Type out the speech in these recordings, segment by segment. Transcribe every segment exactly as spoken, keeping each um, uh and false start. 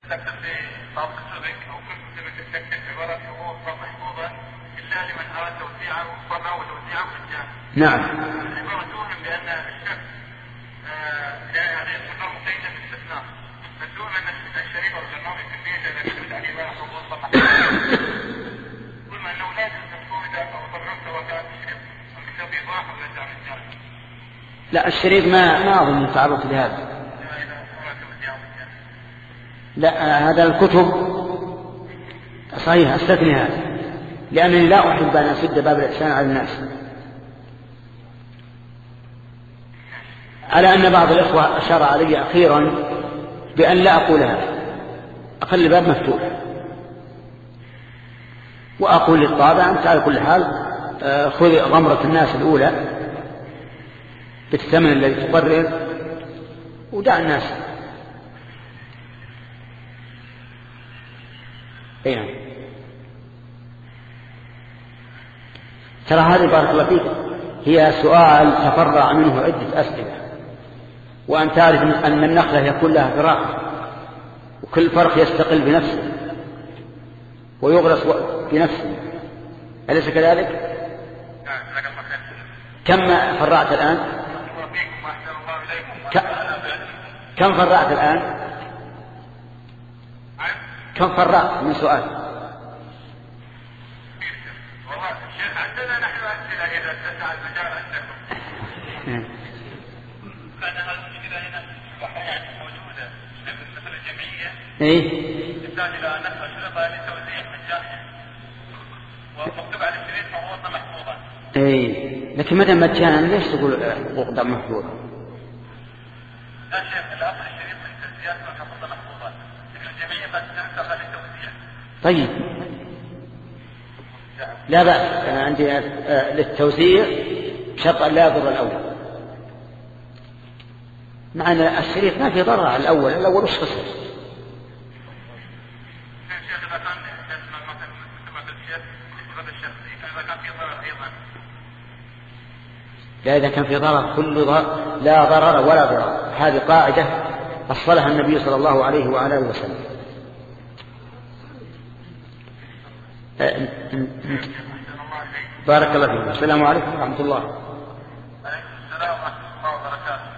ذكر في طابق سبك أو كنت سبك الشكل في ورق وهو محفوظا إلا لمن أراد توزيعه صنع وتوزيعه في الجامع. نعم. العبارة توهم بأن الشك هذه الصفات مقيدة بالاستثناء. فتوهم أن الشريف أو الجنوب كمية إذا كتبت على العبارة حفوظا محفوظا. ثم أنه لا يجوز تكون إذا أضررت وكان الشريف الكتاب يضاح ولا يجعل الجامع. لا الشريط ما ما أظن تعرض لهذا. لا هذا الكتب صحيح استثني هذا لأنني لا أحب أن أسد باب الإحسان على الناس. على أن بعض الإخوة أشار علي أخيرا بأن لا أقول هذا، أخلي الباب مفتوح وأقول للطابع أنت على كل حال خذ غمرة الناس الأولى بالثمن الذي تقرر ودع الناس. ايه ترى هذه بارك الله فيك هي سؤال تفرع منه عدة أسئلة، وأن تعرف أن النخلة يكون لها فراق وكل فرق يستقل بنفسه ويغرس بنفسه، أليس كذلك؟ كم فرعت الآن؟ كم فرعت الآن؟ كم فرعت من سؤال؟ والله الشيخ عندنا نحن أسئلة إذا اتسع المجال عندكم. كان المشكلة هنا يعني موجودة مثل الجمعية. إيه. تحتاج إلى أن أشرطها لتوزيع مجانيا ومكتوب على الشريط محفوظا محفوظا. إيه لكن متى مجانا ليش تقول حقوق محفوظة؟ لا شيخ الأصل الشريط من تسجيلات محفوظة محفوظة، لكن الجمعية قد تنسخ للتوزيع. طيب لا بأس، أنا عندي للتوزيع شرط لا يضر الأول. معنى الشريط ما في ضرر على الأول، الأول وش خسر؟ لا إذا كان في ضرر كل ضرر لا ضرر ولا ضرر، هذه قاعدة أصلها النبي صلى الله عليه وعلى آله وسلم. بارك الله فيكم. السلام عليكم ورحمة الله. عليكم السلام ورحمة الله وبركاته.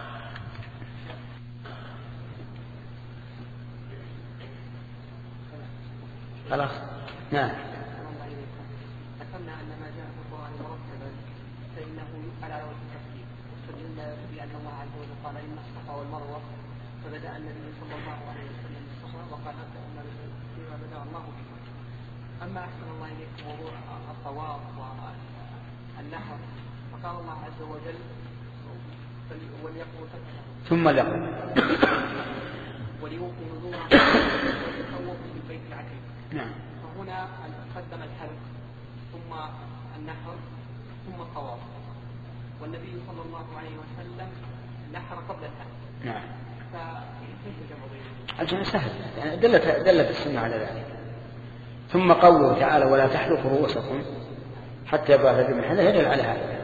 خلاص نعم. ذكرنا أن ما جاء في القرآن مرتبا فإنه يفعل على وجه الترتيب، واستدل بأن الله عز وجل قال إن الصفا والمروة فبدأ النبي صلى الله عليه وسلم بالصفا وقال أبدأ فيما بدأ الله به. أما أحسن الله إليكم موضوع الطواف والنحر فقال الله عز وجل وليقوا ثم لقوا وليوقوا نذورهم ويتخوفوا بالبيت العتيق. نعم. فهنا قدم الحلق ثم النحر ثم الطواف، والنبي صلى الله عليه وسلم نحر قبل الحلق. نعم. فكيف جمع بينهم؟ الجمع سهل، يعني دلت دلت السنة على ذلك. ثم قوله تعالى ولا تحلقوا رؤوسكم حتى يبلغ الهدي محله يدل على هذا.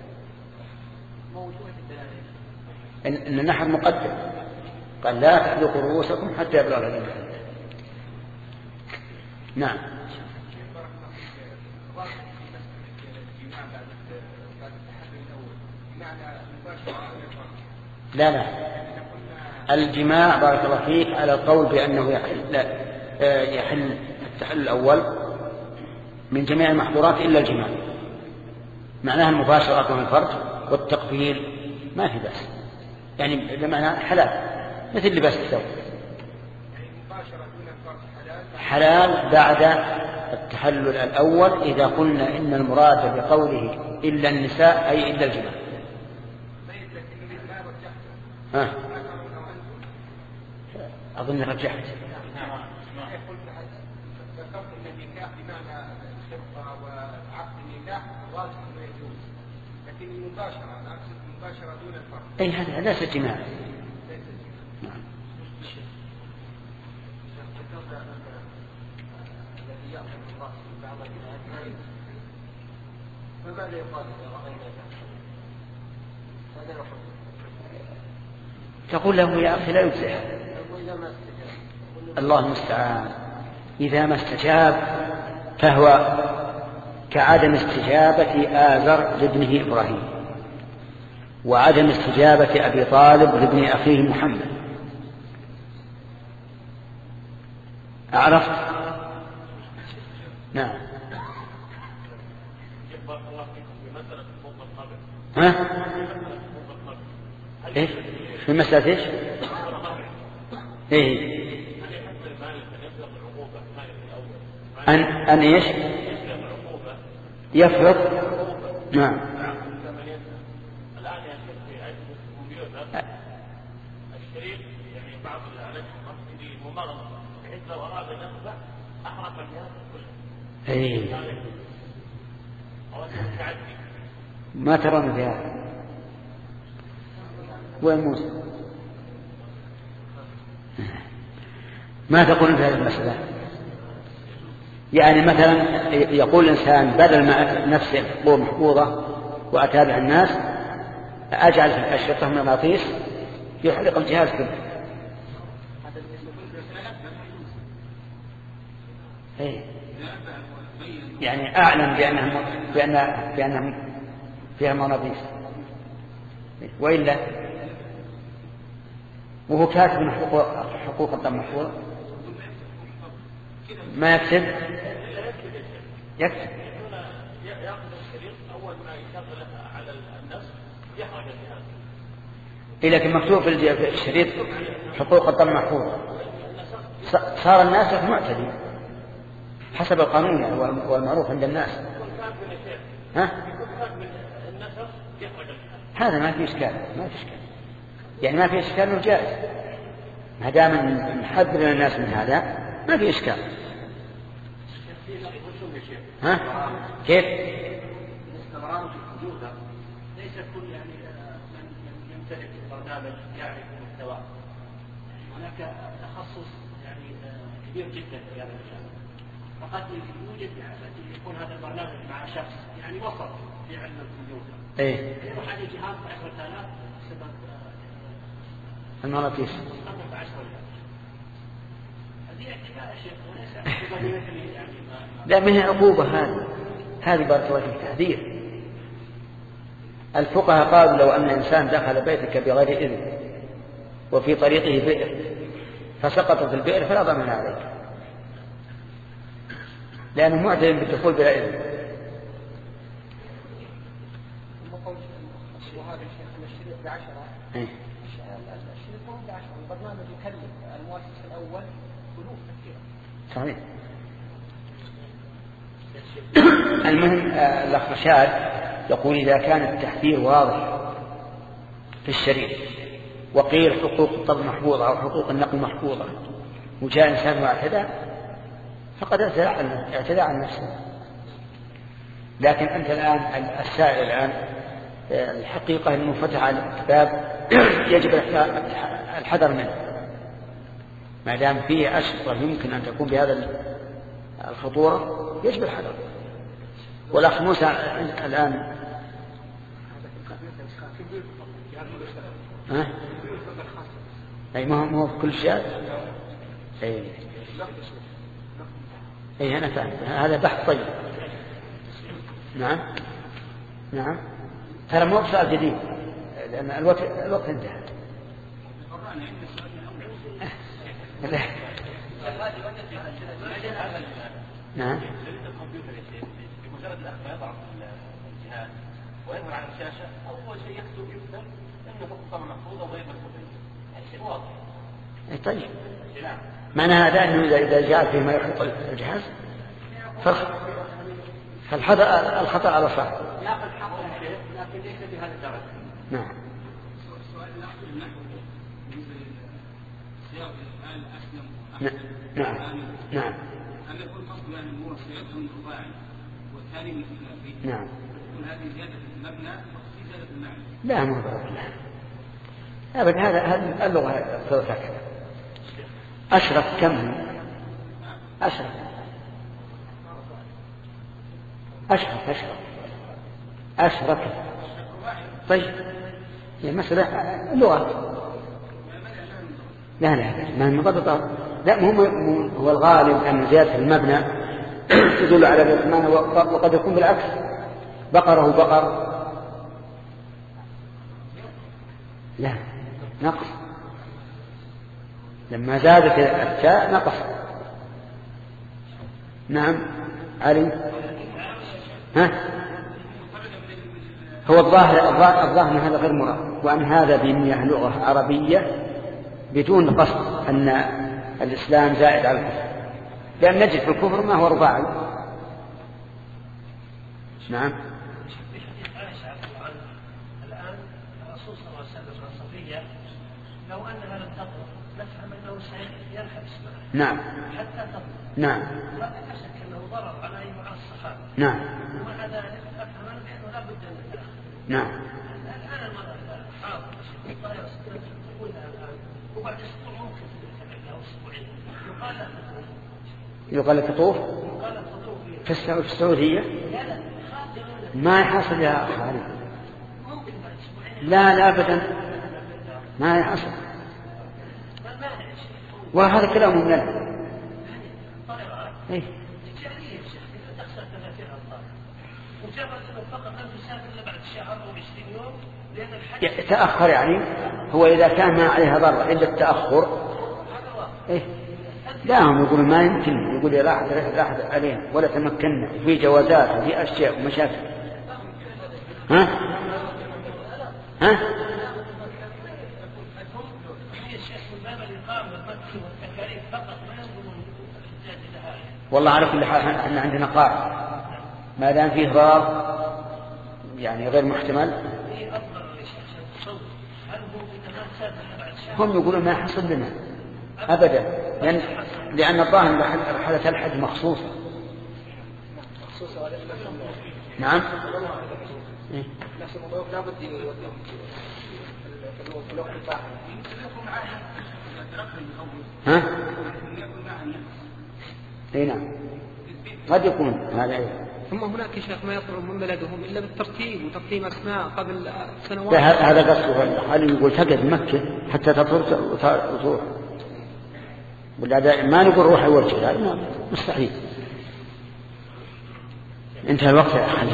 إن, إن النحر مقدم، قال لا تحلقوا رؤوسكم حتى يبلغ الهدي محله. نعم. لا لا الجماع بارك الله فيك على القول بأنه يحل, يحل التحلل الأول من جميع المحظورات إلا الجماع، معناها المباشرة من الفرج والتقبيل ما في بأس، يعني بمعنى حلال مثل لباس الثوب حلال بعد التحلل الأول إذا قلنا إن المراد بقوله إلا النساء أي إلا الجماع. ها أظن رجحت. أي هذا ليس جماع. فماذا يقال إذا رأينا هذا تقول له يا أخي لا يجزئ. الله المستعان. إذا ما استجاب فهو كعدم استجابة آزر لابنه إبراهيم، وعدم استجابة أبي طالب لابن أخيه محمد. أعرفت؟ نعم. ها؟ إيش؟ في مسألة إيش؟ إيه؟ أن أن إيش؟ يفرض. نعم. الشريك يعني بعض الأنشطة ممرضة بحيث لو أراد نفسه أحرق الناس كلها. إيه. ما ترون فيها؟ وين موسى؟ ما تقولون في هذه المسألة؟ يعني مثلا يقول الإنسان بدل ما نفسه حقوق محفوظة وأتابع الناس أجعل في الأشرطة مغناطيس يحرق الجهاز كله. إيه؟ يعني أعلم بأنهم بأن بأنهم فيها مغناطيس، وإلا وهو كاتب من حقوق حقوق الدم محفوظة ما يكتب يكتب يأخذ الشريط أول ما يشغل على النفس يحرق الجهاز. إيه لكن مكتوب في الشريط حقوق الدم محفوظة، صار الناس معتدي حسب القانون والمعروف عند الناس. ها؟ هذا ما في إشكال، ما في إشكال، يعني ما في إشكال إنه جائز ما دام نحذر الناس من هذا ما في إشكال. ها؟ كيف؟ البرامج الموجودة ليس كل يعني من يمتلك البرنامج يعرف محتواه. هناك تخصص يعني كبير جدا في هذا المجال، فقد يوجد يكون هذا البرنامج مع شخص يعني وسط في علم الكمبيوتر. إيه. يروح على جهاز بعشرة آلاف سبب المغناطيس. هذه اعتبار يا شيخ وليس يعني لا من عقوبة هذه هذه بارك الله فيك تحذير. الفقهاء قالوا لو أن إنسان دخل بيتك بغير إذن وفي طريقه بئر فسقط في البئر فلا ضمان عليك لأنه معتدل بالدخول بلا إذن. الشريط بعشرة الشريط مو بعشرة، البرنامج يكلف المؤسس الأول ألوف كثيرة. صحيح. المهم الأخ رشاد يقول إذا كان التحذير واضح في الشريط وقيل حقوق الطبع محفوظة أو حقوق النقل محفوظة وجاء إنسان واعتدى فقد اعتدى عن نفسه. لكن أنت الآن السائل الآن الحقيقة أنه فتح على الكتاب يجب الحذر منه ما دام فيه أشرطة يمكن أن تكون بهذا الخطورة يجب الحذر. والأخ موسى الآن ها؟ أي ما هو في كل شيء. أي أي أنا فاهم هذا بحث طيب. نعم نعم ترى مو بسؤال جديد لأن الوقت الوقت انتهى. نعم. بمجرد الأخ ما يضع الجهاز ويظهر على الشاشة أول شيء يكتب يكتب إنه حقوق محفوظة وغير محفوظة. هذا شيء واضح. أي طيب. معنى هذا أنه إذا إذا جاء فيه ما يحق الجهاز فالخطأ الخطأ على صاحبه. يأخذ حقه الشيء لكن ليس بهذا الدرجة. نعم. السؤال الأخير النحو بالنسبة للسياق الآن أسلم. نعم. نعم. هل يكون قصد يعني الأمور سيادة من الفاعل والثاني من الثلاثي؟ نعم. يكون هذه زيادة المبنى وفي زيادة المعنى. لا مو بالله. أبدا هذا هذه اللغة تذكر. أشرف كم؟ أشرف. أشرف أشرف. أشرف. طيب. هي مسألة لغة. لا لا ما هي مرتبطة لا مهم هو الغالب أن زيادة المبنى تدل على الإطمئنان، وقد يكون بالعكس بقره بقر لا نقص، لما زادت التاء نقص. نعم علي. ها هو الظاهر الظاهر أن هذا غير مراد، وأن هذا بمياه لغة عربية بدون قصد أن الإسلام زائد على الكفر، لأن نجد في الكفر ما هو رباعي. نعم. الآن الرسول صلى الله عليه وسلم الصفية لو أنها لم تطلق نفهم أنه سينحبس معها. نعم. حتى تطلق. نعم. لا شك أنه ضرر على أي مع الصحابة. نعم. ومع ذلك أفهم أنه لا بد من الآخر. نعم. الآن المرأة حاضر الطائرة تقول الآن وبعد أسبوع ممكن تتبع أو أسبوعين يقال لها يقال لك تطوف يقال لها تطوف في السعودية ما يحصل يا خالد. لا لا أبدا ما يحصل، وهذا كلام من لنا. إيه؟ تأخر يعني هو إذا كان ما عليها ضرر عند التأخر. إيه؟ لا هم يقول ما يمكن، يقول راحت راحت عليها ولا تمكنا، في جوازات وفي أشياء ومشاكل. ها ها والله على كل حال احنا عندنا قاعدة ما دام فيه ضرر يعني غير محتمل هم يقولون ما يحصل لنا أبدا، لأن, لأن الظاهر رحلة الحج مخصوصة. نعم. إيه؟ ها؟ اي نعم قد يكون هذا. ثم هناك شيخ ما يطلب من بلدهم إلا بالترتيب وتقديم أسماء قبل سنوات. هذا قصده، هل يقول تقعد مكة حتى تطور ولا ما نقول روح أول شيء، لا مستحيل. انتهى الوقت يا أخي.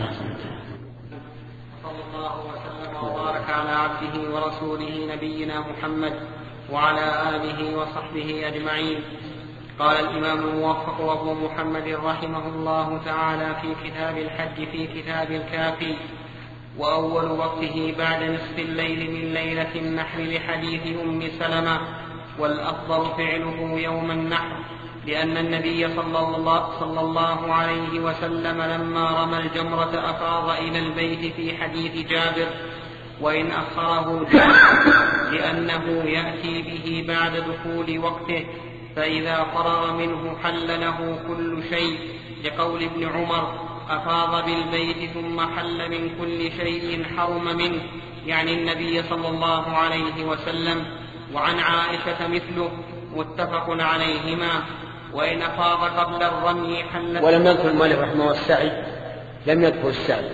صلى الله وسلم وبارك على عبده ورسوله نبينا محمد وعلى آله وصحبه أجمعين. قال الإمام الموفق أبو محمد رحمه الله تعالى في كتاب الحج في كتاب الكافي: وأول وقته بعد نصف الليل من ليلة النحر لحديث أم سلمة، والأفضل فعله يوم النحر، لأن النبي صلى الله, صلى الله عليه وسلم لما رمى الجمرة أفاض إلى البيت في حديث جابر، وإن أخره جابر لأنه يأتي به بعد دخول وقته، فإذا فرغ منه حل له كل شيء، لقول ابن عمر: أفاض بالبيت ثم حل من كل شيء حرم منه، يعني النبي صلى الله عليه وسلم. وعن عائشة مثله، متفق عليهما. وإن أفاض قبل الرمي حل. ولم يذكر المؤلف رحمه الله السعي، لم يذكر السعي،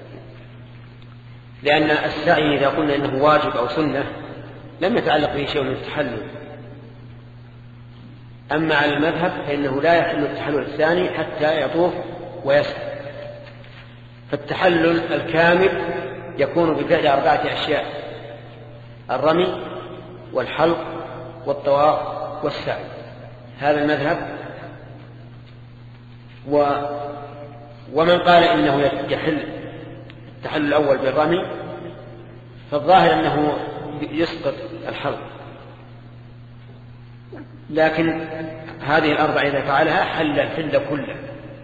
لأن السعي إذا قلنا إنه واجب أو سنة لم يتعلق به شيء من التحلل. أما على المذهب فإنه لا يحل التحلل الثاني حتى يطوف ويسعى. فالتحلل الكامل يكون بفعل أربعة أشياء: الرمي والحلق والطواف والسعي. هذا المذهب. و ومن قال إنه يحل التحلل الأول بالرمي فالظاهر أنه يسقط الحلق، لكن هذه الأربعة إذا فعلها حل الحل كله.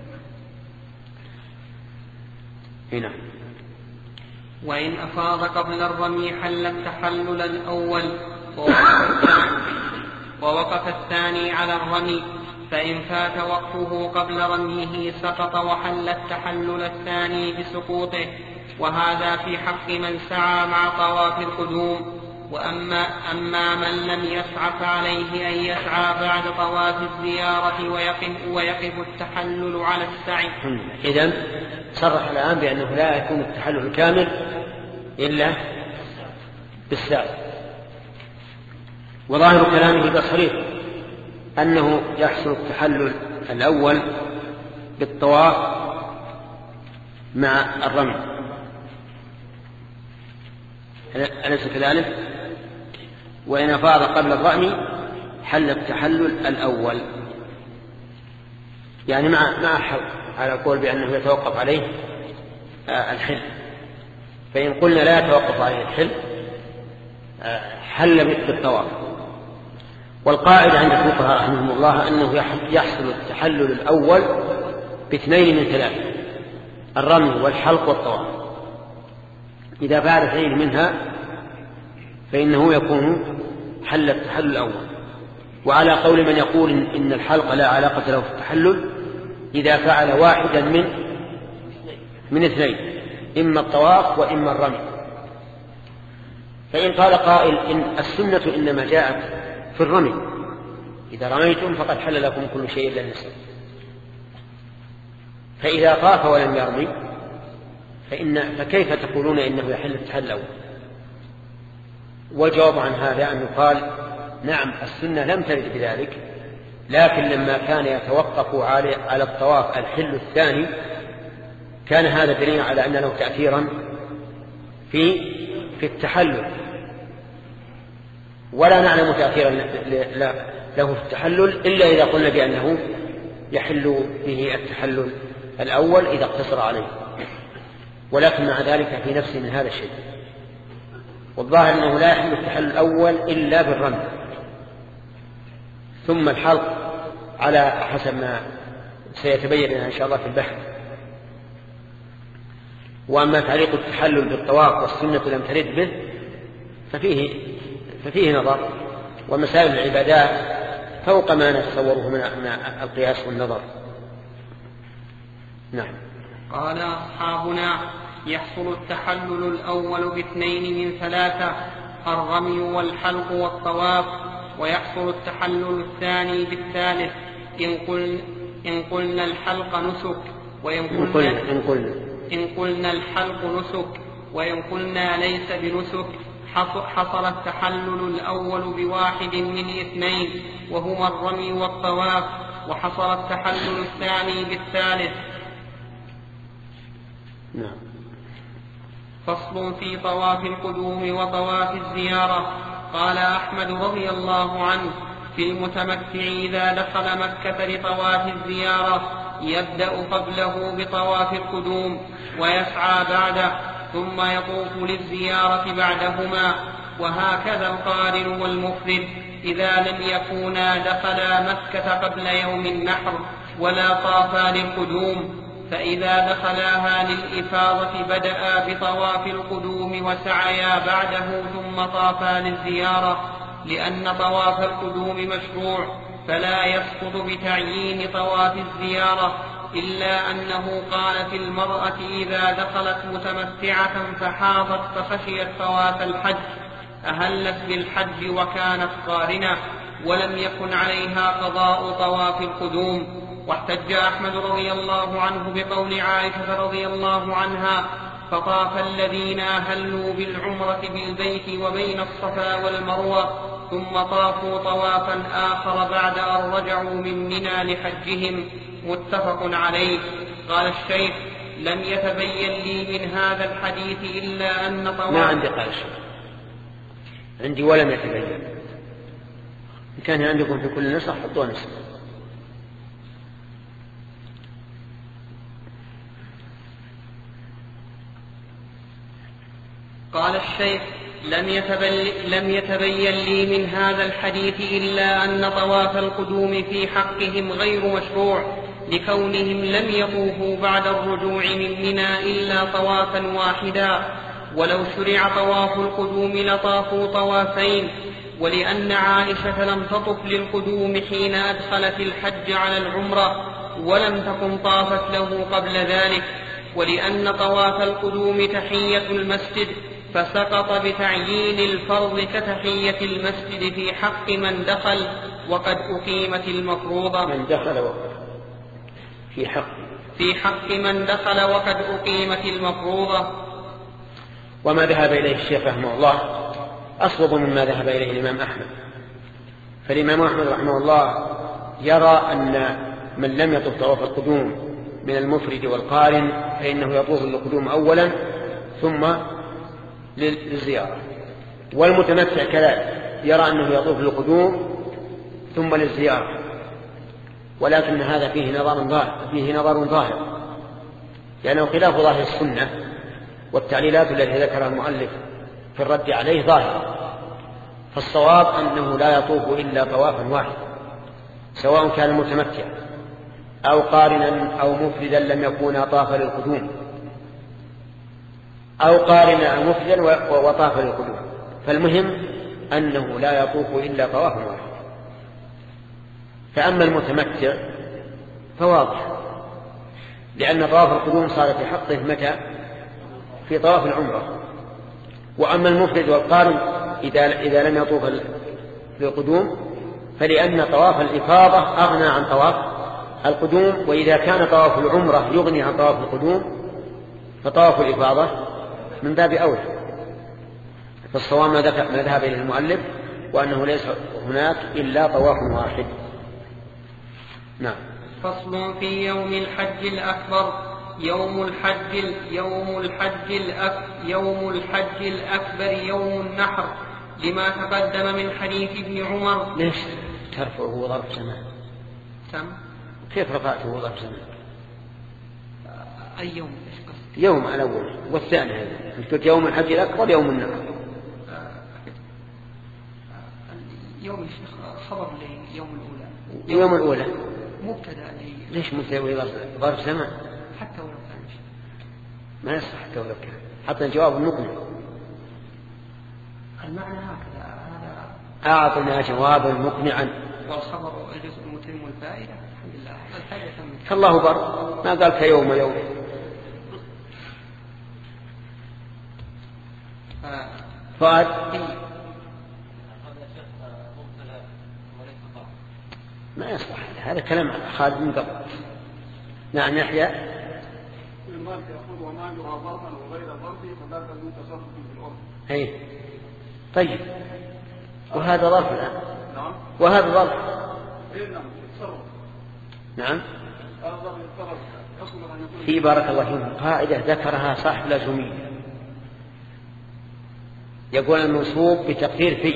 هنا وإن أفاض قبل الرمي حل التحلل الأول، ووقف الثاني على الرمي، فإن فات وقفه قبل رميه سقط وحل التحلل الثاني بسقوطه، وهذا في حق من سعى مع طواف القدوم. وأما أما من لم يسعى فعليه أن يسعى بعد طواف الزيارة ويقف, ويقف التحلل على السعي. إذن صرح الآن بأنه لا يكون التحلل الكامل إلا بالسعي، وظاهر كلامه تصريح أنه يحصل التحلل الأول بالطواف مع الرمي، أليس كذلك؟ وإن أفاض قبل الرمي حل التحلل الأول، يعني مع مع الحلق، على القول بأنه يتوقف عليه الحل. فإن قلنا لا يتوقف عليه الحل حل بالطواف. والقاعدة عند الفقهاء رحمهم الله أنه يحصل التحلل الأول باثنين من ثلاثة: الرمي والحلق والطواف. إذا فعل اثنين منها فإنه يكون حل التحلل الأول. وعلى قول من يقول إن الحلق لا علاقة له في التحلل إذا فعل واحدا من من اثنين، إما الطواف وإما الرمي. فإن قال قائل إن السنة إنما جاءت في الرمي، إذا رميتم فقد حل لكم كل شيء إلا النساء، فإذا طاف ولم يرمي فإن فكيف تقولون إنه يحل التحلل الأول؟ والجواب عن هذا أن يقال نعم السنة لم ترد بذلك، لكن لما كان يتوقف على الطواف الحل الثاني كان هذا دليل على أن له تأثيرا في في التحلل، ولا نعلم تأثيرا له في التحلل إلا إذا قلنا بأنه يحل به التحلل الأول إذا اقتصر عليه، ولكن مع ذلك في نفسه من هذا الشيء. والظاهر أنه لا يحل التحلل الأول إلا بالرمي ثم الحلق على حسب ما سيتبين لنا إن شاء الله في البحث. وأما تعليق التحلل بالطواف والسنة لم ترد به ففيه, ففيه نظر، ومسائل العبادات فوق ما نتصوره من القياس والنظر. نعم. قال أصحابنا: يحصل التحلل الأول باثنين من ثلاثة: الرمي والحلق والطواف. ويحصل التحلل الثاني بالثالث: إن قلنا, إن قلنا الحلق نسك، وإن قلنا, إن قلنا, إن قلنا الحلق نسك وإن قلنا ليس بنسك. حصل التحلل الأول بواحد من اثنين وهما الرمي والطواف، وحصل التحلل الثاني بالثالث. نعم. فصل في طواف القدوم وطواف الزيارة. قال أحمد رضي الله عنه: في المتمتع إذا دخل مكة لطواف الزيارة يبدأ قبله بطواف القدوم ويسعى بعده، ثم يطوف للزيارة بعدهما. وهكذا القارن والمفرد إذا لم يكونا دخلا مكة قبل يوم النحر ولا طافا للقدوم، فإذا دخلاها للإفاضة بدأ بطواف القدوم وسعيا بعده ثم طافا للزيارة، لأن طواف القدوم مشروع فلا يسقط بتعيين طواف الزيارة، إلا أنه قال في المرأة إذا دخلت متمتعة فحاضت فخشيت فوات الحج أهلت بالحج وكانت قارنة ولم يكن عليها قضاء طواف القدوم. واحتج أحمد رضي الله عنه بقول عائشة رضي الله عنها: فطاف الذين أهلوا بالعمرة بالبيت وبين الصفا والمروة ثم طافوا طوافا آخر بعد أن رجعوا من منى لحجهم. متفق عليه. قال الشيخ: لم يتبين لي من هذا الحديث إلا أن طواف. ما عندي قال الشيخ، عندي ولم يتبين. إن كان عندكم في كل نسخ حطوا نسخ. قال الشيخ: لم يتبين, لم يتبين لي من هذا الحديث إلا أن طواف القدوم في حقهم غير مشروع، لكونهم لم يطوفوا بعد الرجوع من منى إلا طوافا واحدا، ولو شرع طواف القدوم لطافوا طوافين، ولأن عائشة لم تطف للقدوم حين أدخلت الحج على العمرة ولم تكن طافت له قبل ذلك، ولأن طواف القدوم تحية المسجد فسقط بتعيين الفرض كتحية المسجد في حق من دخل وقد أقيمت المفروضة. من دخل وقد في حق في حق من دخل وقد أقيمت المفروضة. وما ذهب إليه الشيخ رحمه الله أصوب مما ذهب إليه الإمام أحمد. فالإمام أحمد رحمه الله يرى أن من لم يطف طواف القدوم من المفرد والقارن فإنه يطوف القدوم أولا ثم للزيارة، والمتمتع كذلك يرى أنه يطوف القدوم ثم للزيارة، ولكن هذا فيه نظر ظاهر فيه نظر ظاهر لأنه خلاف ظاهر السنة، والتعليلات التي ذكرها المؤلف في الرد عليه ظاهرة. فالصواب أنه لا يطوف إلا طوافا واحدا، سواء كان متمتع أو قارنا أو مفردا لم يكون طاف للقدوم، أو قارنا أو مفردا وطاف للقدوم، فالمهم أنه لا يطوف إلا طوافا واحدا. فأما المتمتع فواضح، لأن طواف القدوم صار في حقه متى؟ في طواف العمرة. وأما المفرد والقارن إذا, إذا لم يطوف للقدوم فلأن طواف الإفاضة أغنى عن طواف القدوم، وإذا كان طواف العمرة يغني عن طواف القدوم فطواف الإفاضة من باب أولى. فالصواب ما ذهب إليه المؤلف وأنه ليس هناك إلا طواف واحد. نعم. فصل في يوم الحج الأكبر. يوم الحج يوم الحج الأكبر يوم الحج الأكبر يوم النحر، لما تقدم من حديث ابن عمر. ليش ترفعه ظرف زمان؟ سم كيف رفعته ظرف زمان؟ أي يوم؟ يوم الأول والثاني هذا أنت قلت يوم الحج الأكبر يوم النحر. يوم خبر يوم الأولى. يوم الأولى مبتدأ. ليش مبتدأ ظرف زمان؟ حتى ولو كان ما يصح حتى ولو كان، حتى الجواب المقنع. المعنى هكذا. هذا أعطنا جوابا مقنعا. والخبر الجزء المتم الفائدة. الحمد لله الفائدة تمت. فالله بر ما قال كيوم يوم. فؤاد ما يصلح هذا كلام خالد من قبل. نعم يحيى. المال يأخذ ومالها ضربا وغير ضربه فذاك المتصرف في الأرض. أي طيب، وهذا ظرف الآن. نعم. وهذا ظرف. نعم يتصرف. نعم. هذا ظرف يتصرف. في بارك الله فيكم قاعدة ذكرها صاحب الأجرومية، يقول المنصوب بتقدير في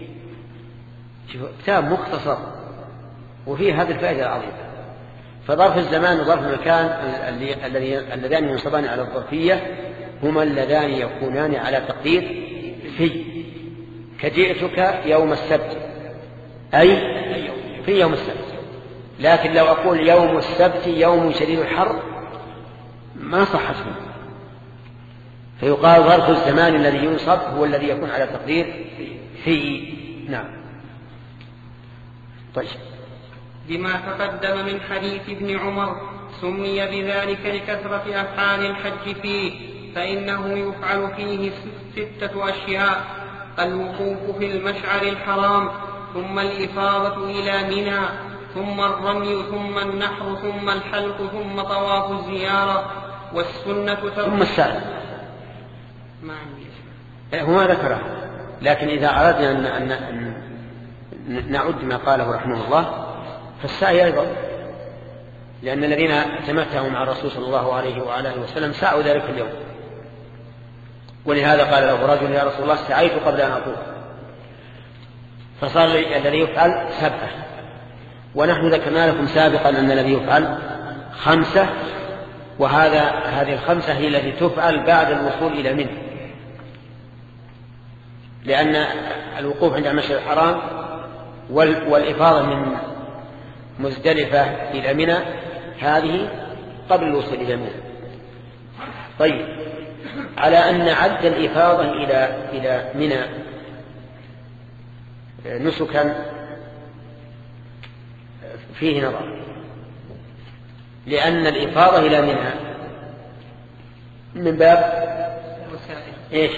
كتاب مختصر وفيه هذه الفائدة العظيمة. فظرف الزمان وظرف المكان اللذان ينصبان على الظرفية هما اللذان يكونان على تقدير في. كجئتك يوم السبت أي في يوم السبت، لكن لو أقول يوم السبت يوم شديد الحر ما صحت منه، فيقال ظرف الزمان الذي ينصب هو الذي يكون على تقدير في. نعم. طيب. بما تقدم من حديث ابن عمر سمي بذلك لكثرة أفعال الحج فيه، فإنه يفعل فيه ستة أشياء: الوقوف في المشعر الحرام، ثم الإفاضة إلى منى، ثم الرمي، ثم النحر، ثم الحلق، ثم طواف الزيارة. والسنة ثم السعي. ما عندي هو ذكره، لكن إذا أردنا أن, أن, أن نعد ما قاله رحمه الله فالسعي أيضا، لأن الذين تمتعوا مع الرسول صلى الله عليه وعلى آله وسلم سعوا ذلك اليوم، ولهذا قال له رجل: يا رسول الله سعيت قبل أن أطوف. فصار الذي يفعل سبعة، ونحن ذكرنا لكم سابقا أن الذي يفعل خمسة، وهذا هذه الخمسة هي التي تفعل بعد الوصول إلى منى، لأن الوقوف عند المشعر الحرام والإفاضة من مزدلفة إلى منى هذه قبل الوصول إلى منى. طيب، على أن عد الإفاضة إلى إلى منى نسكا فيه نظر، لأن الإفاضة إلى منى من باب إيش؟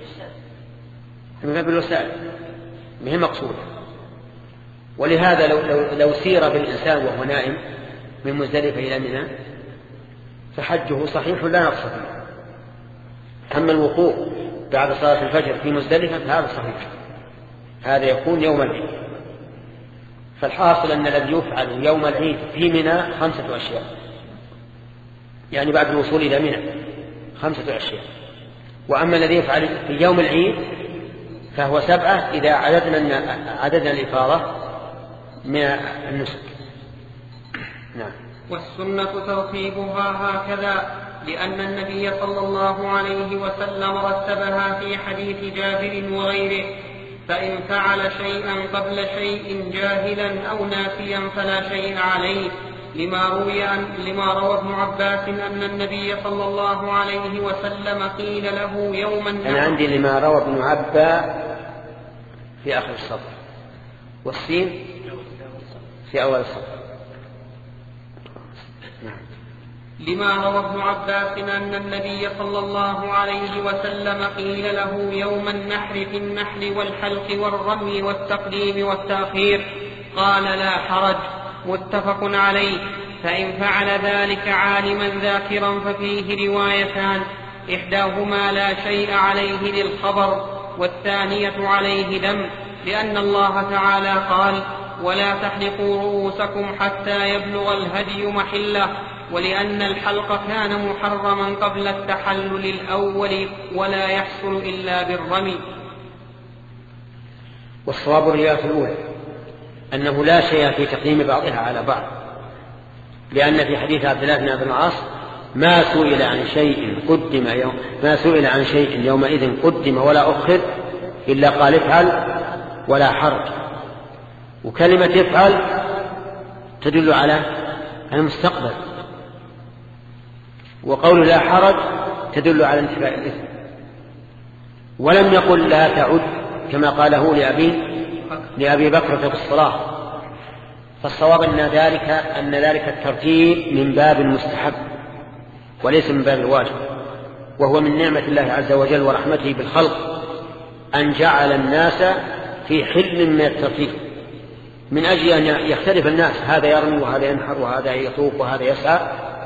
من باب الوسائل، ما هي مقصودة. ولهذا لو, لو, لو سير بالإنسان وهو نائم من مزدلفة إلى منى فحجه صحيح لا نقص فيه. أما الوقوف بعد صلاة الفجر في مزدلفة فهذا صحيح، هذا يكون يوم العيد. فالحاصل أن الذي يفعل يوم العيد في منى خمسة أشياء، يعني بعد الوصول إلى منى خمسة أشياء. وأما الذي يفعل في يوم العيد فهو سبعة إذا عددنا عددنا الإفاضة من النسك. نعم. والسنة ترتيبها هكذا، لأن النبي صلى الله عليه وسلم رتبها في حديث جابر وغيره: فإن فعل شيئا قبل شيء جاهلا أو ناسيا فلا شيء عليه، لما روي لما روى ابن عباس أن النبي صلى الله عليه وسلم قيل له يوما. أنا عندي لما روى ابن عباس في آخر السطر، والسين في أول السطر. لما روى ابن عباس أن النبي صلى الله عليه وسلم قيل له يوم النحر في النحل والحلق والرمي والتقديم والتأخير، قال: لا حرج، متفق عليه. فإن فعل ذلك عالما ذاكرا ففيه روايتان: إحداهما لا شيء عليه للخبر، والثانية عليه دم، لأن الله تعالى قال: ولا تحلقوا رؤوسكم حتى يبلغ الهدي محله، ولأن الحلق كان محرما قبل التحلل الأول ولا يحصل إلا بالرمي. والصواب الرواية الأولى أنه لا شيء في تقديم بعضها على بعض، لأن في حديث عبد الله بن عبد العاص: ما سئل عن شيء قدم يوم ما سئل عن شيء يومئذ قدم ولا أخر إلا قال: افعل ولا حرج. وكلمة افعل تدل على المستقبل، وقول لا حرج تدل على انتفاء الإثم. ولم يقل لا تعد كما قاله لأبي لأبي بكر في الصلاة. فالصواب أن ذلك أن ذلك الترتيب من باب المستحب وليس من باب الواجب، وهو من نعمة الله عز وجل ورحمته بالخلق أن جعل الناس في حل من الترتيب، من أجل أن يختلف الناس، هذا يرمي وهذا ينحر وهذا يطوف وهذا يسعى.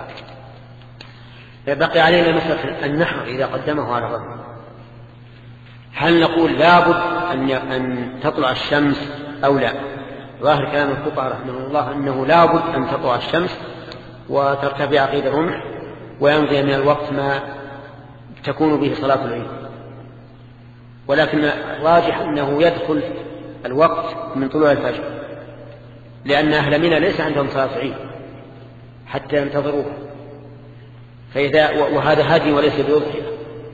بقي علينا مسألة النحر إذا قدمه على الرمي. هل نقول لابد أن أن تطلع الشمس أو لا؟ ظاهر كلام الفقهاء رحمه الله أنه لابد أن تطلع الشمس وترتفع قيد الرمح ويمضي من الوقت ما تكون به صلاة العيد، ولكن راجح أنه يدخل الوقت من طلوع الفجر، لأن أهل منى ليس عندهم صلاة عيد حتى ينتظروه، فإذا وهذا هدي وليس بأضحية.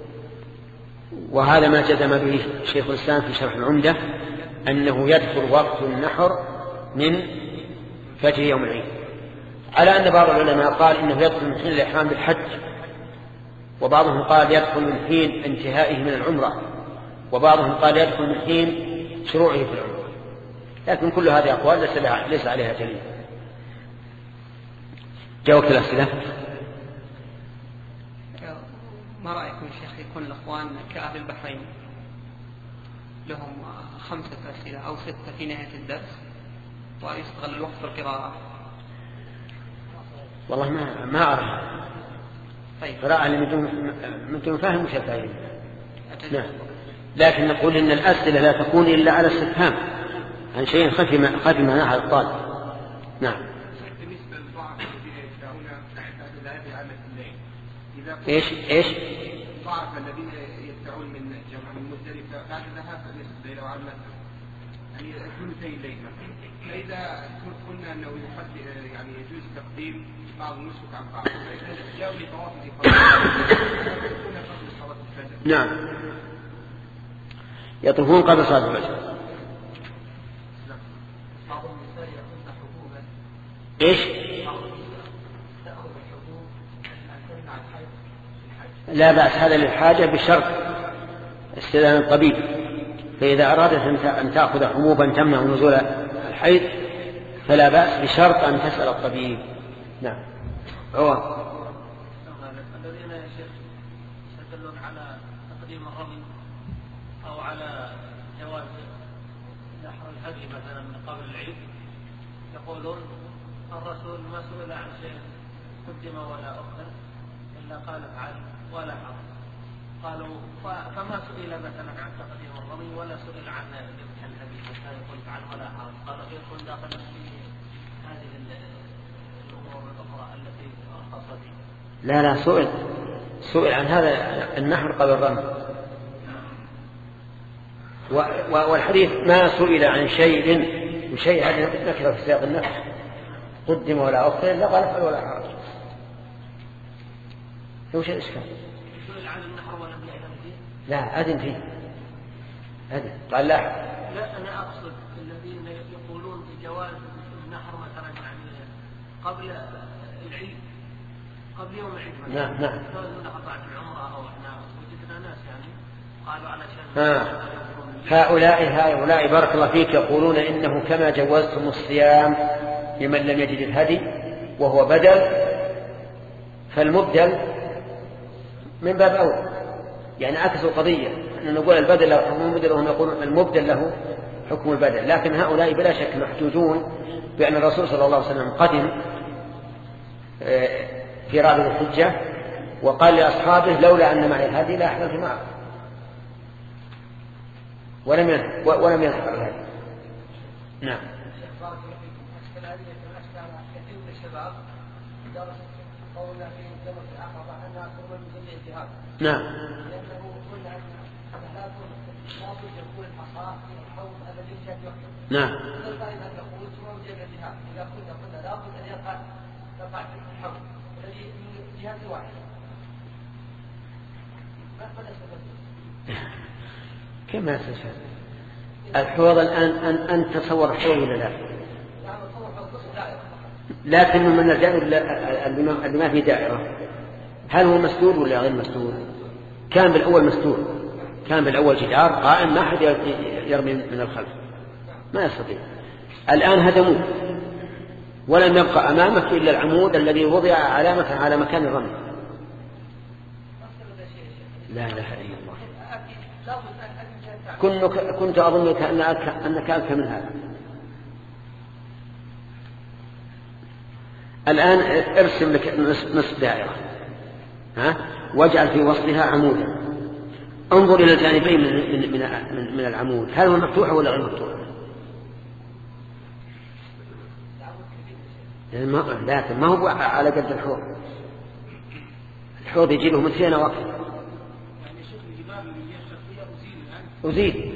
وهذا ما جزم به شيخ الإسلام في شرح العمدة، أنه يدخل وقت النحر من فجر يوم العيد، على أن بعض العلماء قال إنه يدخل من حين الإحرام بالحج، وبعضهم قال يدخل من حين انتهائه من العمرة، وبعضهم قال يدخل من حين شروعه في العمرة. لكن كل هذه أقوال ليس عليها دليل. جاوبت الأسئلة؟ ما رأيكم شيخ يكون الأخوان كأهل البحرين لهم خمسة أسئلة أو ستة في نهاية الدرس ويستغل الوقت في القراءة؟ والله ما ما أرى. طيب. قراءة من دون فهم مش فاهم. نعم. لكن نقول إن الأسئلة لا تكون إلا على استفهام عن شيء خفي خفي معناها الطالب. نعم. بالنسبة للضعف الذين يدفعون الذهاب عامة الليل، إذا إيش إيش؟ ضعف الذين يدفعون من جمع من مزدلفة بعد ذهاب نصف الليل وعامة يعني ثلثي الليل، فإذا قلنا أنه يعني يجوز تقديم بعض النسك عن بعض، فإذا جاءوا لطواف الإفاضة يكون قبل صلاة الفجر. نعم. يطوفون قبل صلاة الفجر. إيش؟ لا بأس، هذا للحاجة بشرط استئذان الطبيب، فإذا أرادت أن تأخذ حبوبا تمنع نزول الحيض فلا بأس بشرط أن تسأل الطبيب. نعم. هو الذين يا شيخ يستدلون على تقديم الرمي أو على جواز نحر الهدي مثلا من قبل العيد، يقولون الرسول ما سئل عن شيء قدم ولا أخر إلا قال افعل ولا حرج، قالوا فما سئل مثلا عن تقديم الرمي ولا سئل عن ذبح النبي كان يقول فعل ولا حرج. قالوا يكون داخل في هذه الامور الاخرى التي رخص فيها. لا لا سئل سئل عن هذا النحر قبل الرمي. والحديث ما سئل عن شيء وشيء هذا نكره في سياق النفس قدم ولا أخر لا قال افعل ولا حرج. وش الإشكال؟ سئل عن النحر ولم يأذن فيه؟ لا أذن فيه أذن قال لا. لا أنا أقصد الذين يقولون بجواز النحر مثلا يعني قبل العيد قبل يوم العيد مثلا. نعم نعم. النحر بعد العمرة أو إحنا وجدنا ناس يعني قالوا علشان آه. هؤلاء هؤلاء بارك الله فيك يقولون إنه كما جوزتم الصيام لمن لم يجد الهدي وهو بدل فالمبدل من باب أول. يعني عكس القضية أن نقول البدل له حكم المبدل وهم يقولون المبدل له حكم البدل. لكن هؤلاء بلا شك محجوجون بأن الرسول صلى الله عليه وسلم قدم في رابع الحجة وقال لأصحابه لولا أن معي الهدي لا أحللت معه ولم ينحر ولم ينحر الهدي. نعم. كثير من الشباب درس قولنا في الجمع العقبة أنها تكون من جميع الجهات. نعم. لأنه قلنا أن لا تكون يكون الحصاة في الحوض الذي كان يحكم. نعم. فالقائل أن يقول ثم من جميع الجهات إذا كنا قلنا لا بد أن يقع يقع في الحوض الذي من جهة واحدة. ما ماذا سبب؟ كما تفعل الحوض الآن أن أن تصور الحوض ولا لا؟ لكن من الدائرة اللي ما في دائرة هل هو مسدود ولا غير مسدود؟ كان بالأول مسدود كان بالأول جدار قائم ما أحد يرمي من الخلف ما يستطيع. الآن هدموه ولم يبقى أمامك إلا العمود الذي وضع علامة على مكان الرمي. لا إله إلا الله. كنت أظنك أنك أذكى من هذا. الآن ارسم لك نصف دائرة ها واجعل في وسطها عمودا. انظر إلى الجانبين من, من, من, من العمود هل هو مفتوح ولا غير مفتوح؟ لكن ما هو على قد الحوض. الحوض يجي له مترين وأكثر. أزيل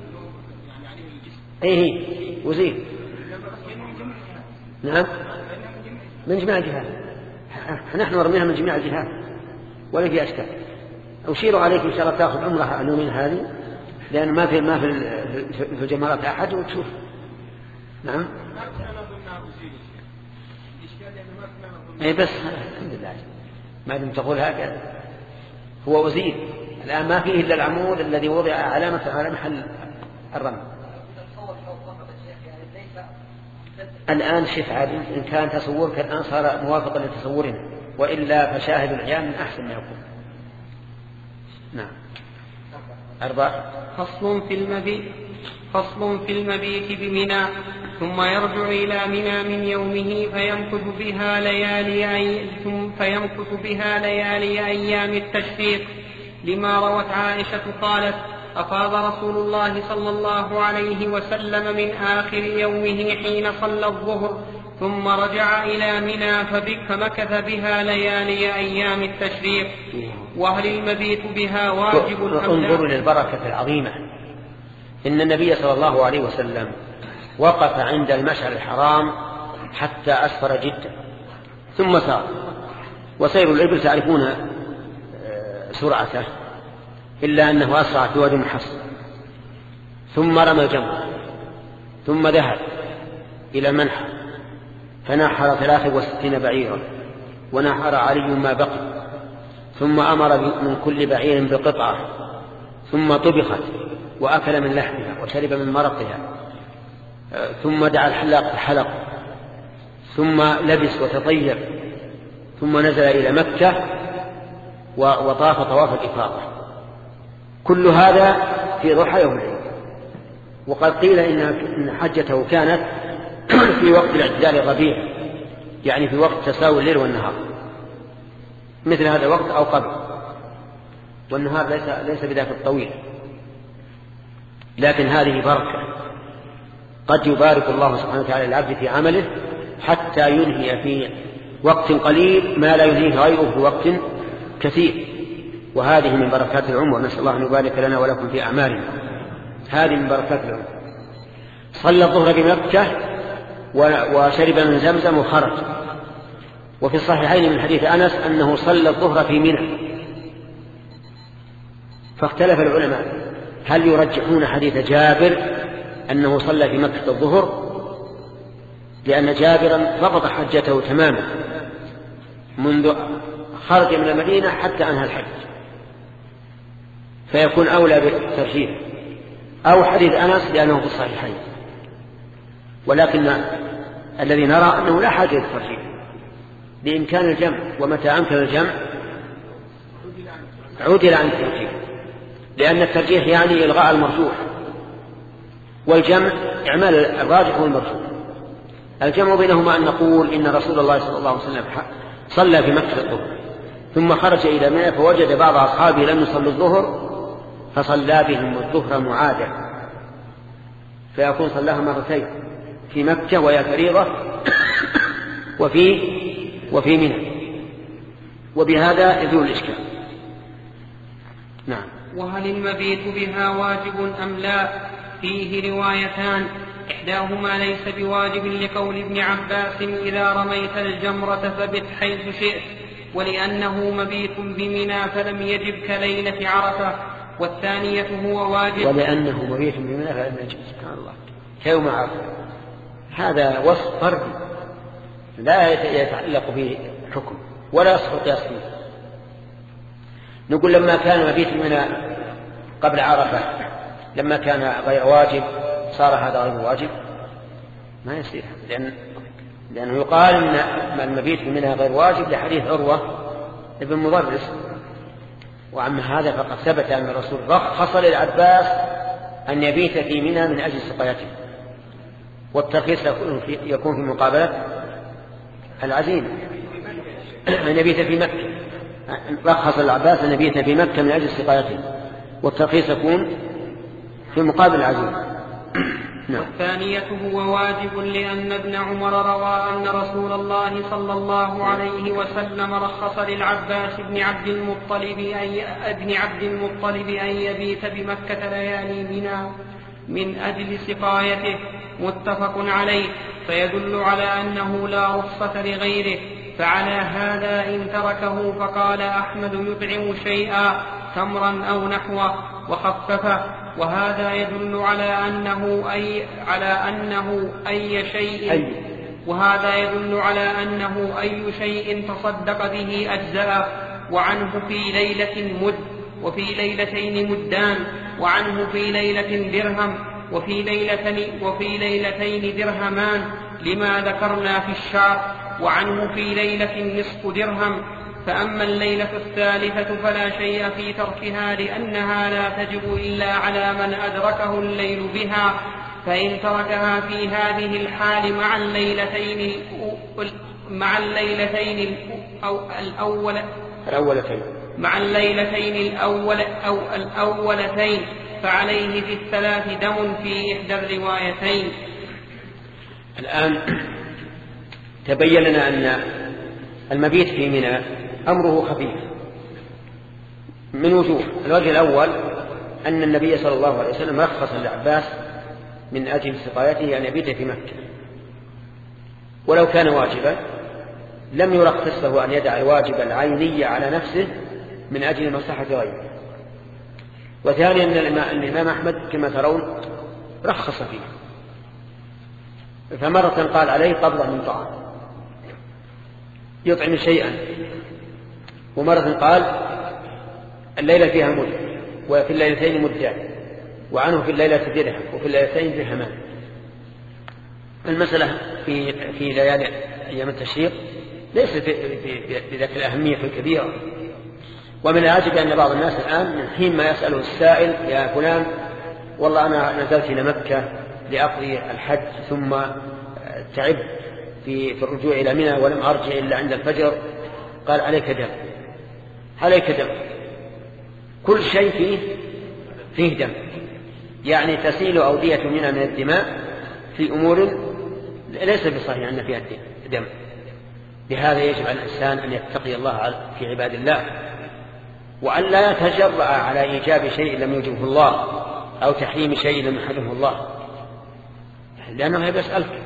إيه أزيل نعم من جميع الجهات. نحن رميها من جميع الجهات ولا في أشكال. أشير عليك إن شاء الله تأخذ عمرها اليومين هذه لأن ما في ما في في الجمرات أحد وتشوف. نعم أي بس الحمد لله ما دم تقول هكذا هو أزيل. الآن ما فيه إلا العمود الذي وضع علامة على محل الرمي. الآن شف عادي إن كان تصورك الآن صار موافقا لتصورنا وإلا فشاهد العيان من أحسن ما يكون. نعم. أربعة. فصل في المبيت فصل في المبيت بمنى ثم يرجع إلى منى من يومه فيمكث بها ليالي أي ثم فيمكث بها ليالي أيام التشريق لما روت عائشة قالت أفاض رسول الله صلى الله عليه وسلم من آخر يومه حين صلى الظهر ثم رجع إلى منى فمكث بها ليالي أيام التشريق. وهل المبيت بها واجب أم لا؟ انظروا للبركة العظيمة. إن النبي صلى الله عليه وسلم وقف عند المشعر الحرام حتى أسفر جدا ثم سار. وسير الإبل تعرفون سرعته إلا أنه أسرع في وادي محصن. ثم رمى الجمر ثم ذهب إلى المنحر فنحر ثلاثة وستين بعيرا ونحر علي ما بقي ثم أمر من كل بعير بقطعة ثم طبخت وأكل من لحمها وشرب من مرقها ثم دعا الحلاق الحلق ثم لبس وتطيب ثم نزل إلى مكة وطاف طواف الإفاضة. كل هذا في ضحى يوم العيد. وقد قيل إن حجته كانت في وقت الاعتدال الربيع يعني في وقت تساوي الليل والنهار مثل هذا الوقت أو قبل. والنهار ليس ليس بذاك الطويل، لكن هذه بركة. قد يبارك الله سبحانه وتعالى العبد في عمله حتى ينهي في وقت قليل ما لا ينهيه غيره في وقت كثير، وهذه من بركات العمر. نسأل الله أن يبارك لنا ولكم في أعمالنا. هذه من بركات العمر. صلى الظهر بمكة وشرب من زمزم وخرج. وفي الصحيحين من حديث أنس أنه صلى الظهر في منى. فاختلف العلماء هل يرجحون حديث جابر أنه صلى في مكة الظهر، لأن جابرا ربط حجته تماما منذ خرج من المدينة حتى أنهى الحج، فيكون أولى بالترجيح، أو حديث أنس لأنه في الصحيحين. ولكن الذي نرى أنه لا حاجة للترجيح بإمكان الجمع، ومتى أمكن الجمع عدل عن الترجيح، لأن الترجيح يعني إلغاء المرجوح، والجمع إعمال الراجح والمرجوح. الجمع بينهما أن نقول إن رسول الله صلى الله عليه وسلم صلى في مكة الظهر ثم خرج إلى منى فوجد بعض أصحابه لم يصلوا الظهر فصلى بهم الظهر معادة، فيكون صلاها مرتين في مكة وهي فريضة وفي وفي منى، وبهذا يزول الإشكال. نعم. وهل المبيت بها واجب أم لا؟ فيه روايتان، إحداهما ليس بواجب لقول ابن عباس إذا رميت الجمرة فبت حيث شئت، ولأنه مبيت بمنى فلم يجب كليلة عرفة، والثانية هو واجب ولأنه مبيت بمنى فلم يجب. سبحان الله، كيوم عرفة. هذا وصف فردي لا يتعلق به حكم ولا يصح القياس فيه. نقول لما كان مبيت منى قبل عرفة لما كان غير واجب صار هذا غير واجب؟ ما يصير، لأن لأنه يقال إن المبيت منها غير واجب لحديث عروة ابن مضرس. وعما هذا فقد ثبت أن الرسول رخص للعباس أن يبيت في منى من أجل سقايته، والترخيص يكون في مقابلة العزيمة أن يبيت في مكة. رخص العباس أن يبيت في مكة من أجل سقايته، والترخيص يكون في مقابل العزيمة. والثانية هو واجب لأن ابن عمر روى أن رسول الله صلى الله عليه وسلم رخص للعباس بن عبد المطلب أن ابن عبد المطلب أن يبيت بمكة ليالي منى من أجل سقايته، متفق عليه، فيدل على أنه لا رخصة لغيره. فعلى هذا إن تركه فقال أحمد يطعم شيئا تمرا أو نحوه وخففه، وهذا يدل على أنه أي على أنه أي شيء أي وهذا يدل على أنه أي شيء تصدق به أجزاء، وعنه في ليلة مد وفي ليلتين مدان، وعنه في ليلة درهم وفي ليلتين وفي ليلتين درهمان لما ذكرنا في الشعر، وعنه في ليلة نصف درهم. فأما الليلة الثالثة فلا شيء في تركها لأنها لا تجب إلا على من أدركه الليل بها، فإن تركها في هذه الحال مع الليلتين مع الليلتين أو الأول الأولتين مع الليلتين الأول أو الأولتين فعليه في الثلاث دم في إحدى الروايتين. الآن تبين لنا أن المبيت في منى أمره خفيف من وجوه. الوجه الأول أن النبي صلى الله عليه وسلم رخص للعباس من أجل سقايته أن يبيت في مكة، ولو كان واجبا لم يرخص له أن يدع الواجب العيني على نفسه من أجل مصلحة غيره. وثانيا أن الإمام أحمد كما ترون رخص فيه، فمرة قال عليه قبضا من طعام يطعم شيئا، ومرة قال الليلة فيها مد وفي الليلتين مدان، وعنه في الليلة درهم وفي الليلتين درهمان. المسألة في في ليالي أيام التشريق ليست بذات الأهمية الكبيرة. ومن العجب أن بعض الناس الآن من حين ما يسأله السائل يا فلان والله أنا نزلت إلى مكة لأقضي الحج ثم تعبت في في الرجوع إلى منى ولم أرجع إلا عند الفجر، قال عليك دم عليك دم كل شيء فيه فيه دم، يعني تسيل أودية منها من الدماء في أمور ليس بصحيح أن فيها دم. لهذا يجب على الإنسان أن يتقي الله في عباد الله، وأن لا يتجرأ على إيجاب شيء لم يوجبه الله أو تحريم شيء لم يحرمه الله، لأنه يسألك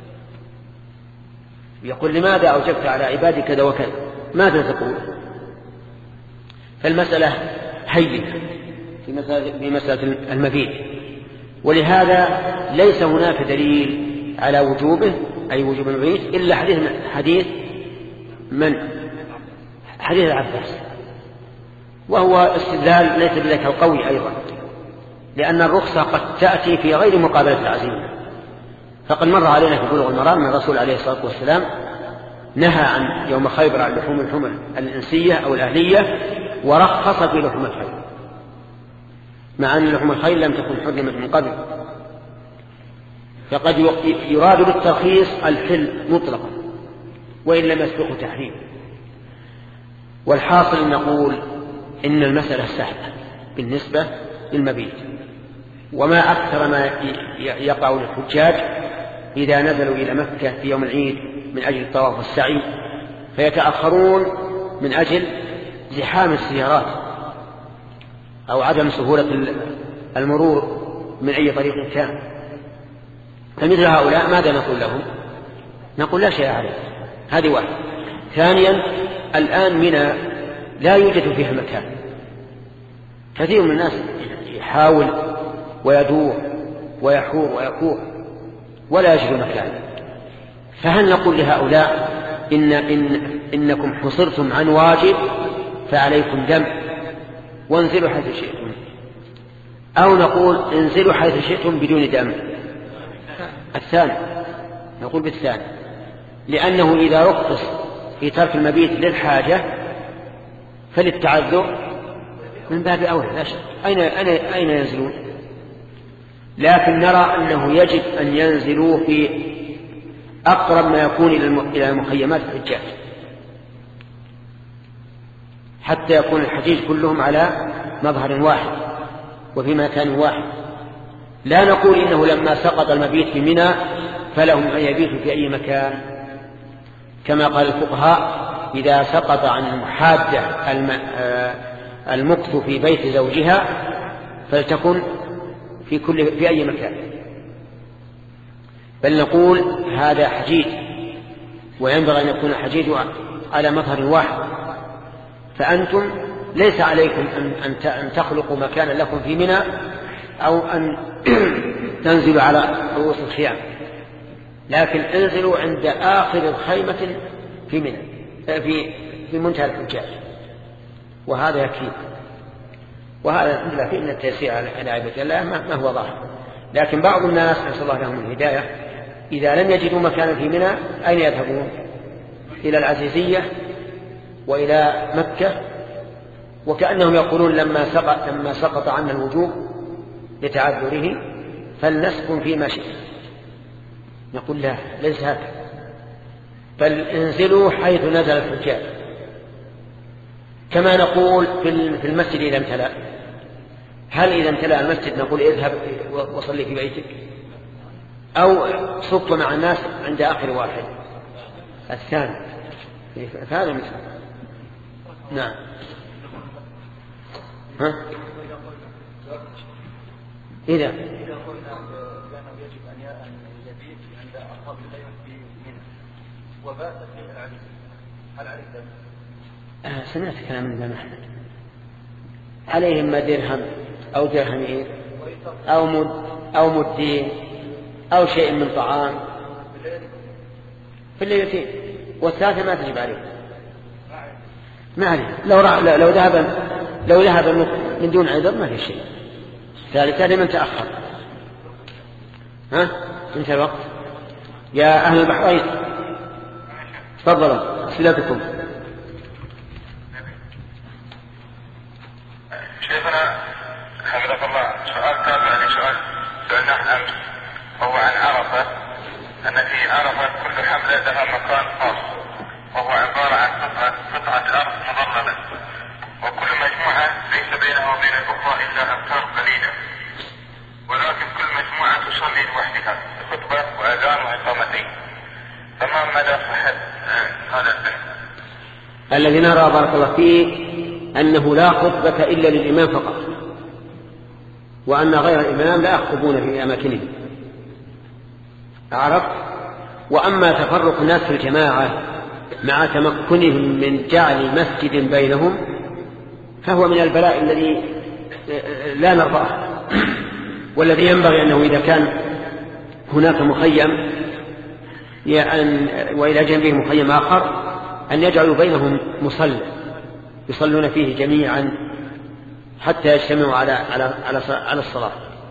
يقول لماذا أوجبت على عبادي كذا وكذا، ماذا تقول؟ فالمسألة هينة في مسألة, في مسألة المبيت، ولهذا ليس هناك دليل على وجوبه أي وجوب المبيت إلا حديث حديث من حديث العباس، وهو استدلال ليس بذلك القوي أيضا، لأن الرخصة قد تأتي في غير مقابلة العزيمة. فقد مر علينا في بلوغ المرام من الرسول عليه الصلاة والسلام نهى عن يوم خيبر عن لحوم الحمر الإنسية أو الأهلية، ورخص في لحوم الخيل، مع أن لحوم الخيل لم تكن حرمت من قبل. فقد يراد بالترخيص الحل مطلقا وإن لم يسبقه تحريم. والحاصل نقول إن المسألة سهلة بالنسبة للمبيت، وما أكثر ما يقع للحجاج إذا نزلوا إلى مكة في يوم العيد من أجل الطواف والسعي فيتأخرون من أجل زحام السيارات أو عدم سهولة المرور من أي طريق كان. فمثل هؤلاء ماذا نقول لهم؟ نقول لا شيء عليه، هذه واحد. ثانيا، الآن منى لا يوجد فيها مكان، كثير من الناس يحاول ويدور ويحور ويكوح ولا يجد مكان. فهل نقول لهؤلاء إن إن إنكم حصرتم عن واجب فعليكم دم وانزلوا حيث شئتم، أو نقول انزلوا حيث شئتم بدون دم؟ الثاني، نقول بالثاني، لأنه إذا رخص في ترك المبيت للحاجة فللتعذر من باب أولى لا شك. أين أين ينزلون؟ لكن نرى أنه يجب أن ينزلوا في أقرب ما يكون إلى مخيمات الحجاج حتى يكون الحجيج كلهم على مظهر واحد وفي مكان واحد. لا نقول إنه لما سقط المبيت في منى فلهم أن يبيتوا في أي مكان، كما قال الفقهاء إذا سقط عن المحادة المكث في بيت زوجها فلتكن في كل في أي مكان، بل نقول هذا حجيج وينبغي أن يكون حجيج على مظهر واحد. فأنتم ليس عليكم أن تخلقوا مكانا لكم في منى أو أن تنزلوا على رؤوس الخيام، لكن انزلوا عند آخر الخيمة في منى في في منتهى الحجاج، وهذا يكفي. وهذا لا فيه من التيسير على عباد الله ما هو ظاهر. لكن بعض الناس نسأل الله لهم الهداية إذا لم يجدوا مكانا في منى أين يذهبون؟ إلى العزيزية وإلى مكة، وكأنهم يقولون لما سقط لما سقط عنا الوجوب لتعذره فلنسكن فيما شئنا. نقول لا، ليس هكذا، بل انزلوا حيث نزل الحجاج. كما نقول في المسجد إذا امتلأ، هل إذا امتلأ المسجد نقول اذهب وصلي في بيتك، أو صف مع الناس عند آخر واحد؟ الثاني. فهذا مثل نعم. ها؟ إذا وبات في العزيز هل عليه دم؟ آه سمعت كلام من الإمام أحمد عليه إما درهم أو درهمين أو مد أو مدين أو شيء من طعام في الليلتين، والثالثة ما تجب عليه. ما عليه، لو لو ذهب لو ذهب من دون عذر ما في شيء. ثالثة لمن تأخر. ها انتهى الوقت يا أهل البحرين، تفضلوا أسئلتكم. شيخنا حفظك الله، سؤال تابع لسؤال سألناه أمس وهو عن عرفة، أن في عرفة كل حملة لها مكان خاص وهو عبارة عن قطعة قطعة أرض مظلمة، وكل مجموعة ليس بينها وبين يؤذن؟ الذي نرى بارك الله فيه أنه لا خطبة إلا للإمام فقط، وأن غير الإمام لا يخطبون في أماكنهم. أعرف؟ وأما تفرق الناس في الجماعة مع تمكنهم من جعل مسجد بينهم فهو من البلاء الذي لا نرضاه، والذي ينبغي أنه إذا كان هناك مخيم وإلى جنبه مخيم آخر أن يجعلوا بينهم مصلى يصلون فيه جميعا حتى يجتمعوا على على على على الصلاة.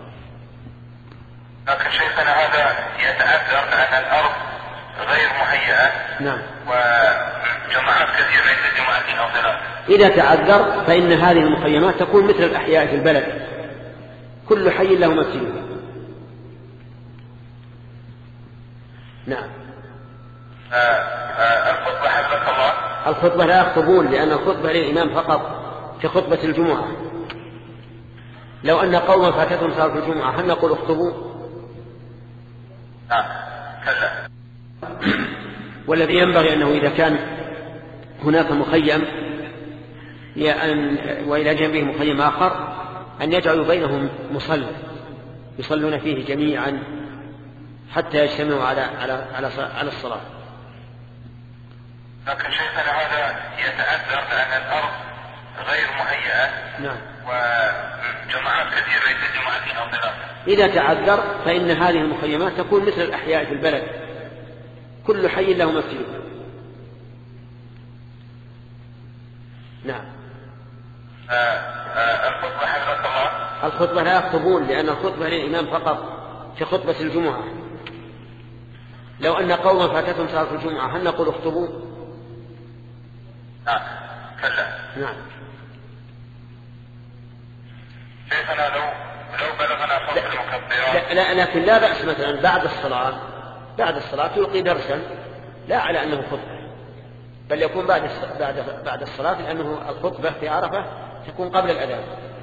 لكن شيخنا هذا يتأثر لأن الأرض غير مهيئة. نعم. وجماعات كثيرة ليس جماعتين أو ثلاث. إذا تعذر فإن هذه المخيمات تكون مثل الأحياء في البلد، كل حي له مسجد. نعم. الخطبة حفظك الله. الخطبة لا يخطبون، لأن الخطبة للإمام فقط في خطبة الجمعة. لو أن قوما فاتتهم صلاة الجمعة هل نقول اخطبوا؟ نعم. كلا. والذي ينبغي أنه إذا كان هناك مخيم وإلى جنبه مخيم آخر أن يجعلوا بينهم مصلى يصلون فيه جميعا حتى يجتمعوا على على على على الصلاة. لكن شيخنا هذا يتأثر لأن الأرض غير مهيئة. نعم. وجماعات كثيرة ليس جماعتين أو ثلاثة. إذا تعذر فإن هذه المخيمات تكون مثل الأحياء في البلد، كل حي له مسجد. نعم. الخطبة حفظك الله. الخطبة لا يخطبون، لأن الخطبة للإمام فقط في خطبة الجمعة. لو أن قوما فاتتهم صلاة الجمعة هل نقول اخطبوا؟ نعم. كلا. نعم. شيخنا لو لو بلغنا صوت المكبرات. لا, لا لكن لا بأس مثلا بعد الصلاة بعد الصلاة يلقي درسا لا على أنه خطبة، بل يكون بعد بعد بعد الصلاة، لأنه الخطبة في عرفة تكون قبل الأذان.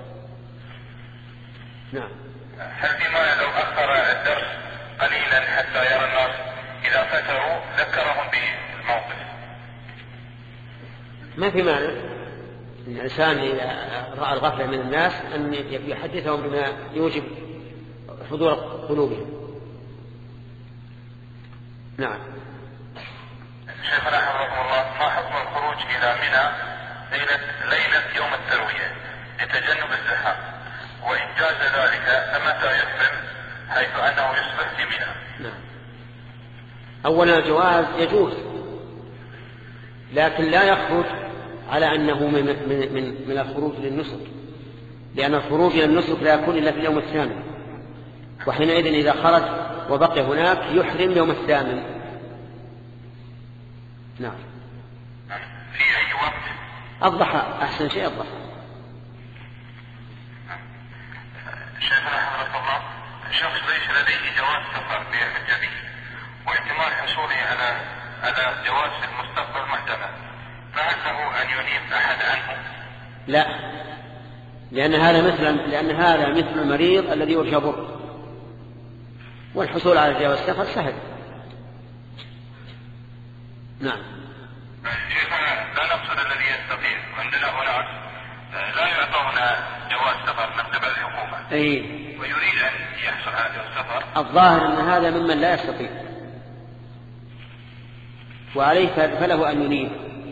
نعم. هل فيما لو أخر الدرس قليلا حتى يرى الناس إذا فتروا ذكرهم بالموقف؟ ما في مانع إن الإنسان إذا رأى الغفلة من الناس أن يحدثهم بما يوجب حضور قلوبهم. نعم. شيخنا حفظكم الله، ما حكم الخروج إلى منى ليلة ليلة يوم التروية لتجنب الزحام؟ وإن جاز ذلك فمتى يحرم حيث أنه يصبح في منى؟ نعم. أولا الجواز يجوز، لكن لا يخرج على أنه من, من, من, من الخروج للنسك، لأن الخروج إلى النسك لا يكون إلا في اليوم الثامن، وحينئذ إذا خرج وبقي هناك يحرم يوم الثامن. نعم. في أي وقت؟ الضحى أحسن شيء الضحى. شيخنا حفظك الله، شخص ليس لديه جواز سفر بحجة به واحتمال حصوله على على جواز في المستقبل محتمل، فهل له أن ينيب أحد عنه؟ لا، لأن هذا مثل لأن هذا مثل المريض الذي يرجى بره، والحصول على جواز السفر سهل. نعم. شيخنا لا نقصد الذي يستطيع، عندنا هناك لا يعطونا جواز سفر من قبل الحكومة. أي. ويريد أن يحصل على جواز السفر. الظاهر أن هذا ممن لا يستطيع، وعليه فله أن ينيب.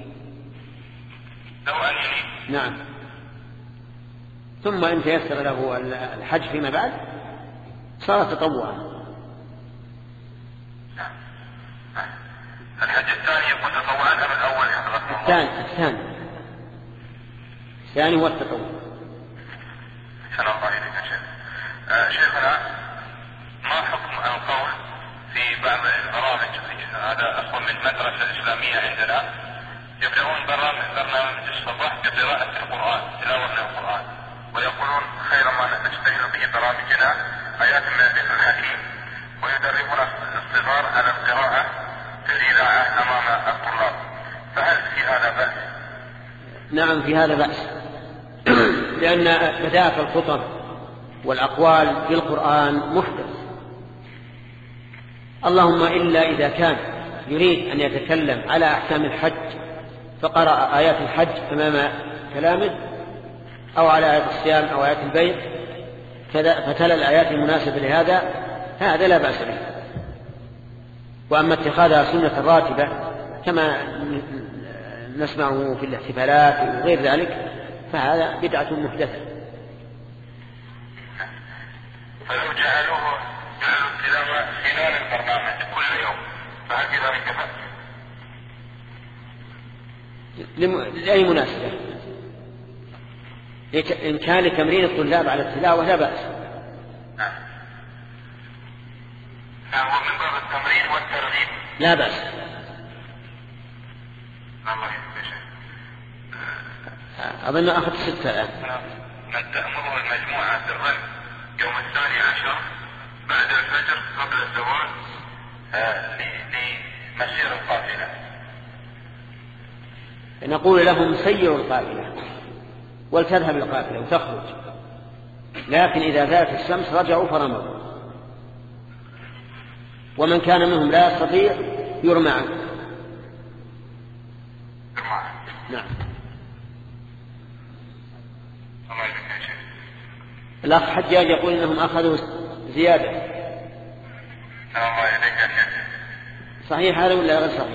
له أن ينيب. نعم. ثم إن تيسر له الحج فيما بعد صار تطوعا. الحج الثاني يكون تطوعا أم الأول حضرتك؟ الثاني الثاني الثاني هو التطوع. أحسن الله إليك يا شيخ. آه شيخنا، ما حكم القول في بعض البرامج، هذا أصلا من مدرسة إسلامية عندنا، يبدأون برامج برنامج الصباح بقراءة القرآن، تلاوة القرآن، ويقولون خير ما نستهل به برامجنا آيات من الذكر الحكيم، ويدربون الصغار على القراءة في الإذاعة أمام الطلاب، فهل في هذا بأس؟ نعم في هذا بأس، لأن بداية الخطب والأقوال في القرآن محدث، اللهم إلا إذا كان يريد أن يتكلم على أحكام الحج فقرأ آيات الحج أمام كلامه، أو على آيات الصيام أو آيات البيع فتلا الآيات المناسبة لهذا، هذا لا بأس به. وأما اتخاذها سنة راتبة كما نسمعه في الاحتفالات وغير ذلك فهذا بدعة محدثة. فلو جعلوه جعلوا التلاوة خلال البرنامج كل يوم فهل كذلك بأس؟ لأي مناسبة؟ إن كان لتمرين الطلاب على التلاوة لا بأس. نعم. هو من باب التمرين والترغيب لا بأس. الله يحفظك. أظن أخذ ستة الآن. من تأمره المجموعة بالرمي يوم الثاني عشر بعد الفجر قبل الزوال لمسير القافلة. نقول لهم سيروا القافلة ولتذهب القافلة وتخرج، لكن إذا زالت الشمس رجعوا فرموا، ومن كان منهم لا يستطيع يرمى عنه. نعم. الله يبارك فيك. الأخ حجاج يقول إنهم أخذوا زيادة. الله يبارك فيك. صحيح هذا ولا غير صحيح؟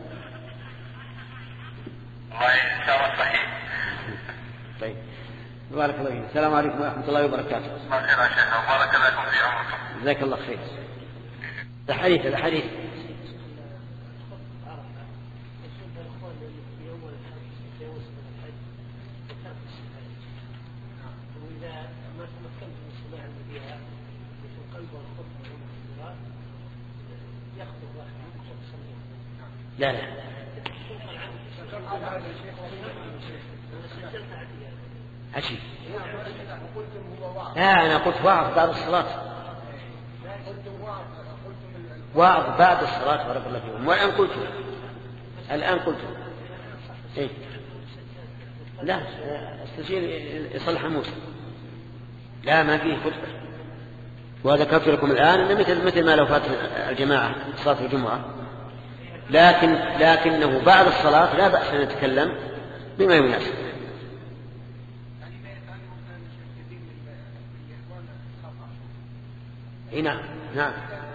الله إن شاء الله صحيح. طيب بارك الله فيك. السلام عليكم ورحمة الله وبركاته. الله خير يا شيخ وبارك لكم في عمركم. جزاك الله خير. الحديث الحديث لا لا عشي. لا أنا قلت واعظ بعد الصلاة، واعظ بعد الصلاة بارك الله فيكم. والآن قلت الآن قلت إيه؟ لا استجير يصلح موسى، لا ما فيه خطبة. وذكرت لكم الآن أن مثل مثل ما لو فات الجماعة صلاة الجمعة، لكن لكنه بعد الصلاة لا بأس أن نتكلم بما يناسب. نعم نعم.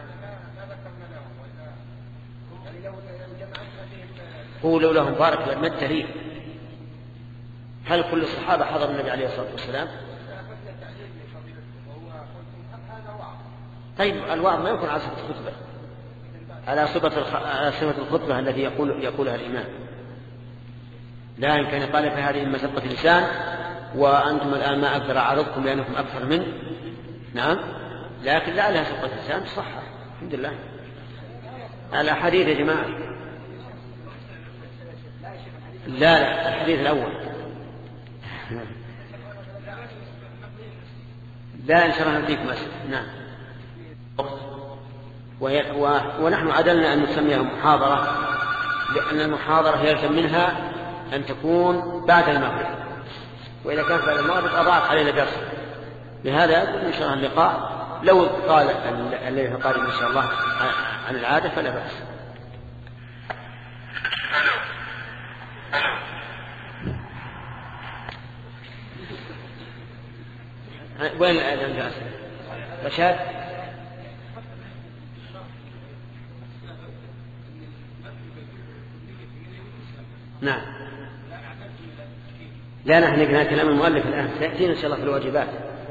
قولوا لهم بارك الله ما الدليل؟ هل كل الصحابة حضروا النبي عليه الصلاة والسلام؟ طيب الوعظ ما يكون على صفة الخطبة، على صفة الخ... على صفة الخطبة التي يقول يقولها الإمام. لا إن كان قال فهذه مزقة اللسان وأنتم الآن ما أقدر أعرضكم لأنكم أكثر منه. نعم لكن لا لها سبقة اللسان صح الحمد لله. الأحاديث يا جماعة لا لا الحديث الأول لا إن شاء الله نديكم أسف. نعم. وهي و... ونحن عدلنا أن نسميها محاضرة لأن المحاضرة يلزم منها أن تكون بعد المغرب، وإذا كانت بعد المغرب أضاعت علينا درس. لهذا يكون إن شاء الله اللقاء لو قال الذي قال إن شاء الله عن العادة فلا بأس. وين الآن جالس رشاد؟ نعم. لا نحن نقرأ كلام المؤلف الآن سيأتينا إن شاء الله في الواجبات.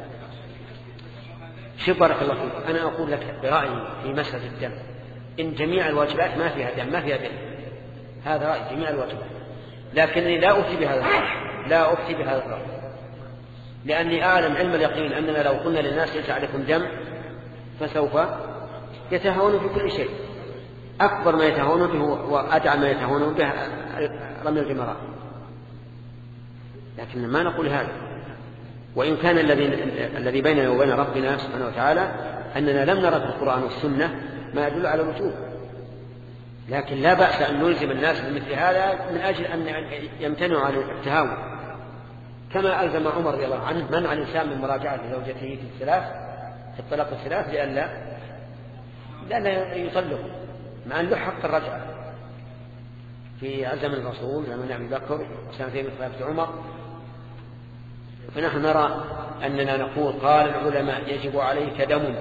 شوف بارك الله فيك أنا أقول لك برأيي في مسألة الدم إن جميع الواجبات ما فيها دم ما فيها دم، هذا رأي جميع الواجبات، لكنني لا أفتي بهذا الرأي لا أفتي بهذا الرأي لأني أعلم علم اليقين أننا لو قلنا للناس ليس عليكم دم فسوف يتهاونوا في كل شيء. أكبر ما يتهاونون به وأدعى ما يتهاونون به رمي الجمرات، لكن ما نقول هذا. وإن كان الذي الذي بيننا وبين ربنا سبحانه وتعالى أننا لم نرى في القرآن والسنة ما يدل على الوجوب، لكن لا بأس أن نلزم الناس بمثل هذا من أجل أن يمتنعوا عن التهاون، كما ألزم عمر رضي الله عنه منع الإنسان من مراجعة زوجته في الثلاث في الطلاق الثلاث لئلا لئلا يطلق مع أن له حق الرجعة. في زمن الرسول زمن أبي بكر وسنتين من خلافة عمر. فنحن نرى أننا نقول قال العلماء يجب عليك دم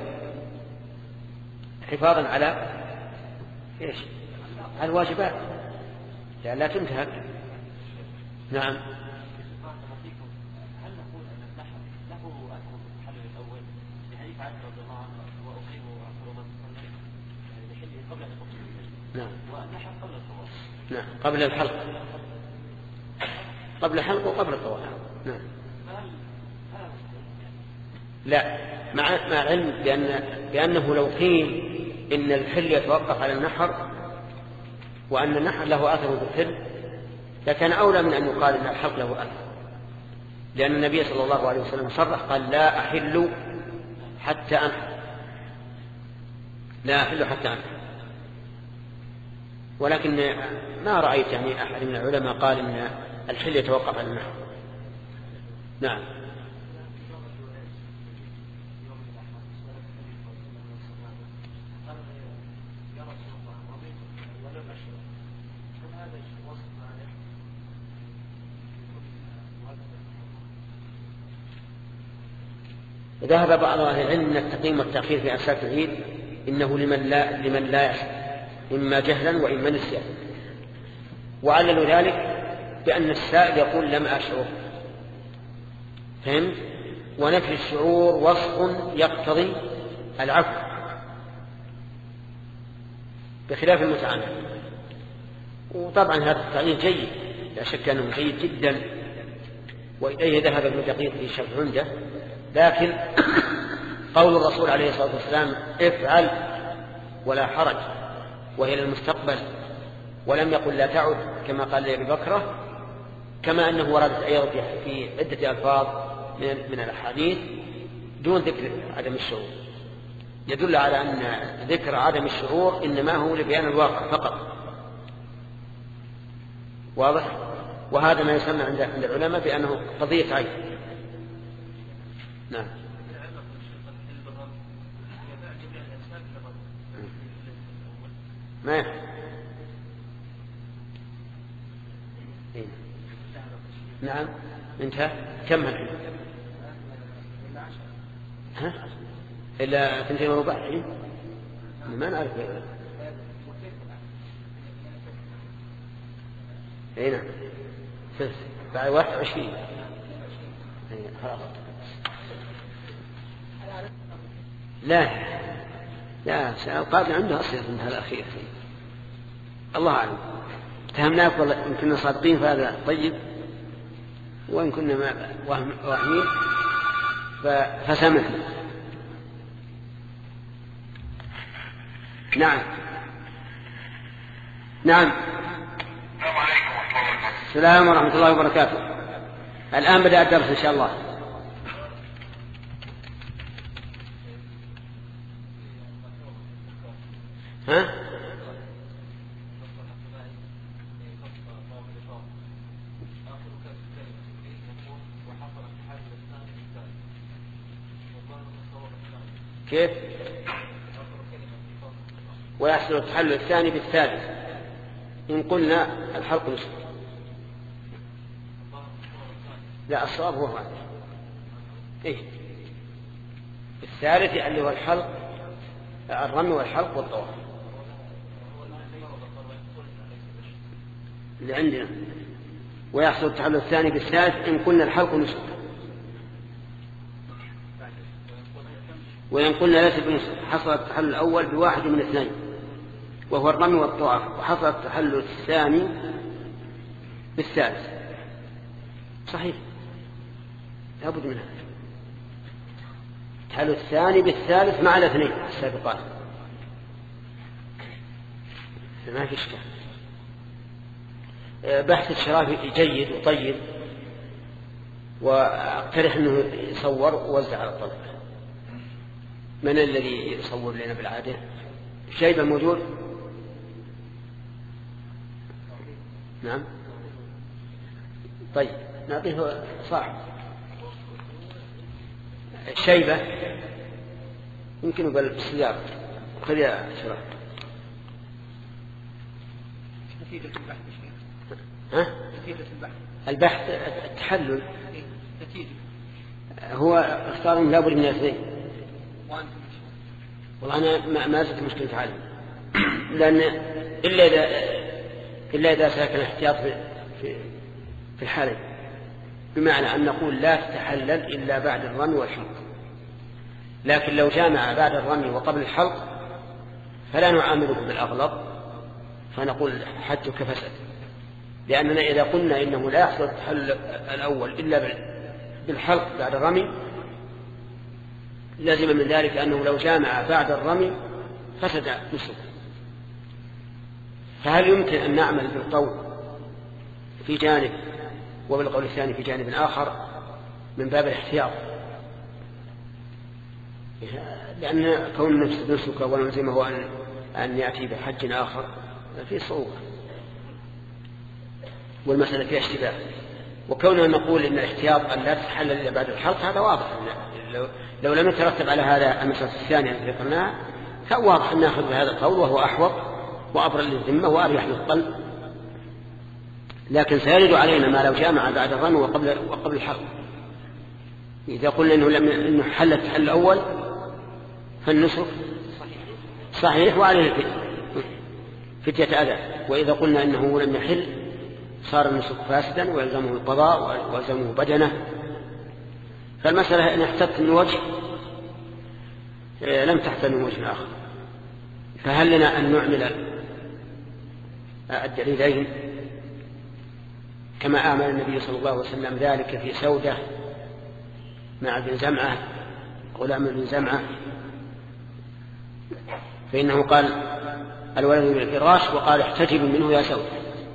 حفاظا على إيش؟ على الواجبات لأن لا تنتهك. نعم. نعم. نعم قبل الحلق قبل الحلق وقبل الطواف. نعم. لا مع مع العلم بأن بأنه لو قيل إن الحل يتوقف على النحر وأن النحر له أثر بالحل لكان أولى من أن يقال أن الحلق له أثر، لأن النبي صلى الله عليه وسلم صرح قال لا أحل حتى أنحر، لا أحل حتى أنحر. ولكن ما رأيت يعني أحد من العلماء قال إن الحل يتوقف على النحر. نعم. ذهب بعض أهل العلم من التقييم والتأخير في أمساك العيد إنه لمن لا لمن لا يشعر إما جهلا وإما نسيانا، وعللوا ذلك بأن السائل يقول لم أشعر. فهمت؟ ونفي الشعور وصف يقتضي العفو بخلاف المتعامل. وطبعا هذا التعليل جيد لا شك أنه جيد جدا، وإليه ذهب ابن دقيق في شرح عنده. لكن قول الرسول عليه الصلاة والسلام افعل ولا حرج وهي للمستقبل، ولم يقل لا تعد كما قال لأبي بكر، كما أنه وردت أيضا في عدة ألفاظ من الأحاديث دون ذكر عدم الشعور، يدل على أن ذكر عدم الشعور إنما هو لبيان الواقع فقط. واضح؟ وهذا ما يسمى عند العلماء بأنه قضية عين. نعم. ما إيه؟ نعم انتهى. كم الحين؟ ها؟ إلا ثنتين وربع الحين؟ ما نعرف. اي نعم بعد واحد وعشرين. خلاص. لا لا القاضي عنده أصل من هذا الأخير. الله أعلم. اتهمناك والله إن كنا صادقين فهذا طيب، وإن كنا ما واهمين فسامحنا. نعم نعم. السلام عليكم ورحمة الله وبركاته. السلام ورحمة الله وبركاته. الآن بدأ الدرس إن شاء الله. ها؟ كيف؟ ويحصل التحلل الثاني بالثالث إن قلنا الحلق نصف. لا الصواب هو هذا. إيه؟ الثالث اللي هو الحلق، الرمي والحلق والطواف اللي عندنا. ويحصل التحلل الثاني بالثالث إن قلنا الحلق نصف، وإن قلنا ليس بنصف حصل التحلل الأول بواحد من اثنين وهو الرمي والطواف، وحصل التحلل الثاني بالثالث. صحيح لابد منها. التحلل الثاني بالثالث مع الاثنين السابقات، ما في اشكال. بحث الشرافي جيد وطيب، واقترح انه يصور ووزع على الطلبة. من الذي يصور لنا بالعادة؟ شيبة موجود؟ نعم. طيب نعطيه صاحب شيبة يمكن بالسيارة. خذ يا شرف. نتيجة البحث ها؟ نتيجة البحث. البحث التحلل. نتيجة. هو اختار لا بد من الاثنين. وأنت والله أنا ما, ما زلت مشكلة تعلم لأن إلا إذا إلا إذا سلك الاحتياط في في في الحالة، بمعنى أن نقول لا تتحلل إلا بعد الرمي والحلق، لكن لو جامع بعد الرمي وقبل الحلق فلا نعامله بالأغلظ فنقول حجك فسد، لأننا إذا قلنا إنه لا يحصل التحلل الأول إلا بالحلق بعد الرمي لازم من ذلك أنه لو جامع بعد الرمي فسد نسك. فهل يمكن أن نعمل بالقول في جانب وبالقول الثاني في جانب آخر من باب الاحتياط؟ لأن كون نسك ونلزمه أن أن يأتي بحج آخر في صعوبة والمسألة فيها اشتباه. وكوننا نقول إن الاحتياط أن لا تتحلل إلا بعد الحلق هذا واضح. لو, لو لم يترتب على هذا المسألة الثانية التي ذكرناها كان واضح أن نأخذ بهذا القول وهو أحوط وأبرأ للذمة وأريح للقلب، لكن سيرد علينا ما لو جامع بعد الرمي وقبل وقبل الحلق. إذا قلنا إنه لم إنه حل التحلل الأول فالنسك صحيح وعليه فتية أذى، وإذا قلنا إنه لم يحل صار النسك فاسدا ويلزمه القضاء ويلزمه بدنه. فالمسألة إن احتجت من وجه لم تحتج من وجه آخر، فهل لنا أن نعمل الدليلين كما أعمل النبي صلى الله عليه وسلم ذلك في سودة مع ابن زمعة غلام ابن زمعة، فإنه قال الولد بالفراش وقال احتجبوا منه يا سودة.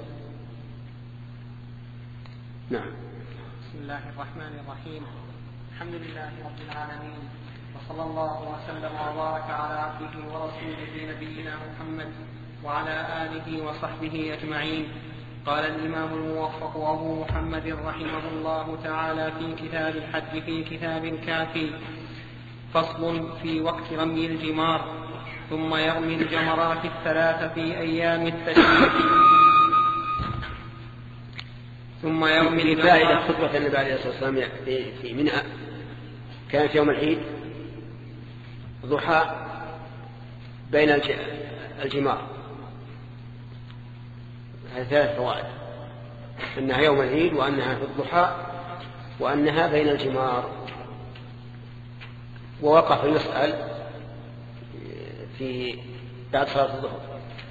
نعم. بسم الله الرحمن الرحيم. الحمد لله رب العالمين، وصلى الله وسلم وبارك على عبده ورسوله نبينا محمد وعلى آله وصحبه أجمعين. قال الإمام الموفق أبو محمد رحمه الله تعالى في كتاب الحج في كتاب كافي: فصل في وقت رمي الجمار. ثم يرمي الجمرات الثلاث في أيام التشريق. ثم يرمي فائدة خطبة النبي عليه الصلاة والسلام في منى كانت يوم العيد ضحى بين الجمار. هذه ثلاث فوائد: أنها يوم العيد، وأنها في الضحى، وأنها بين الجمار. ووقف يسأل في بعد صلاة الظهر.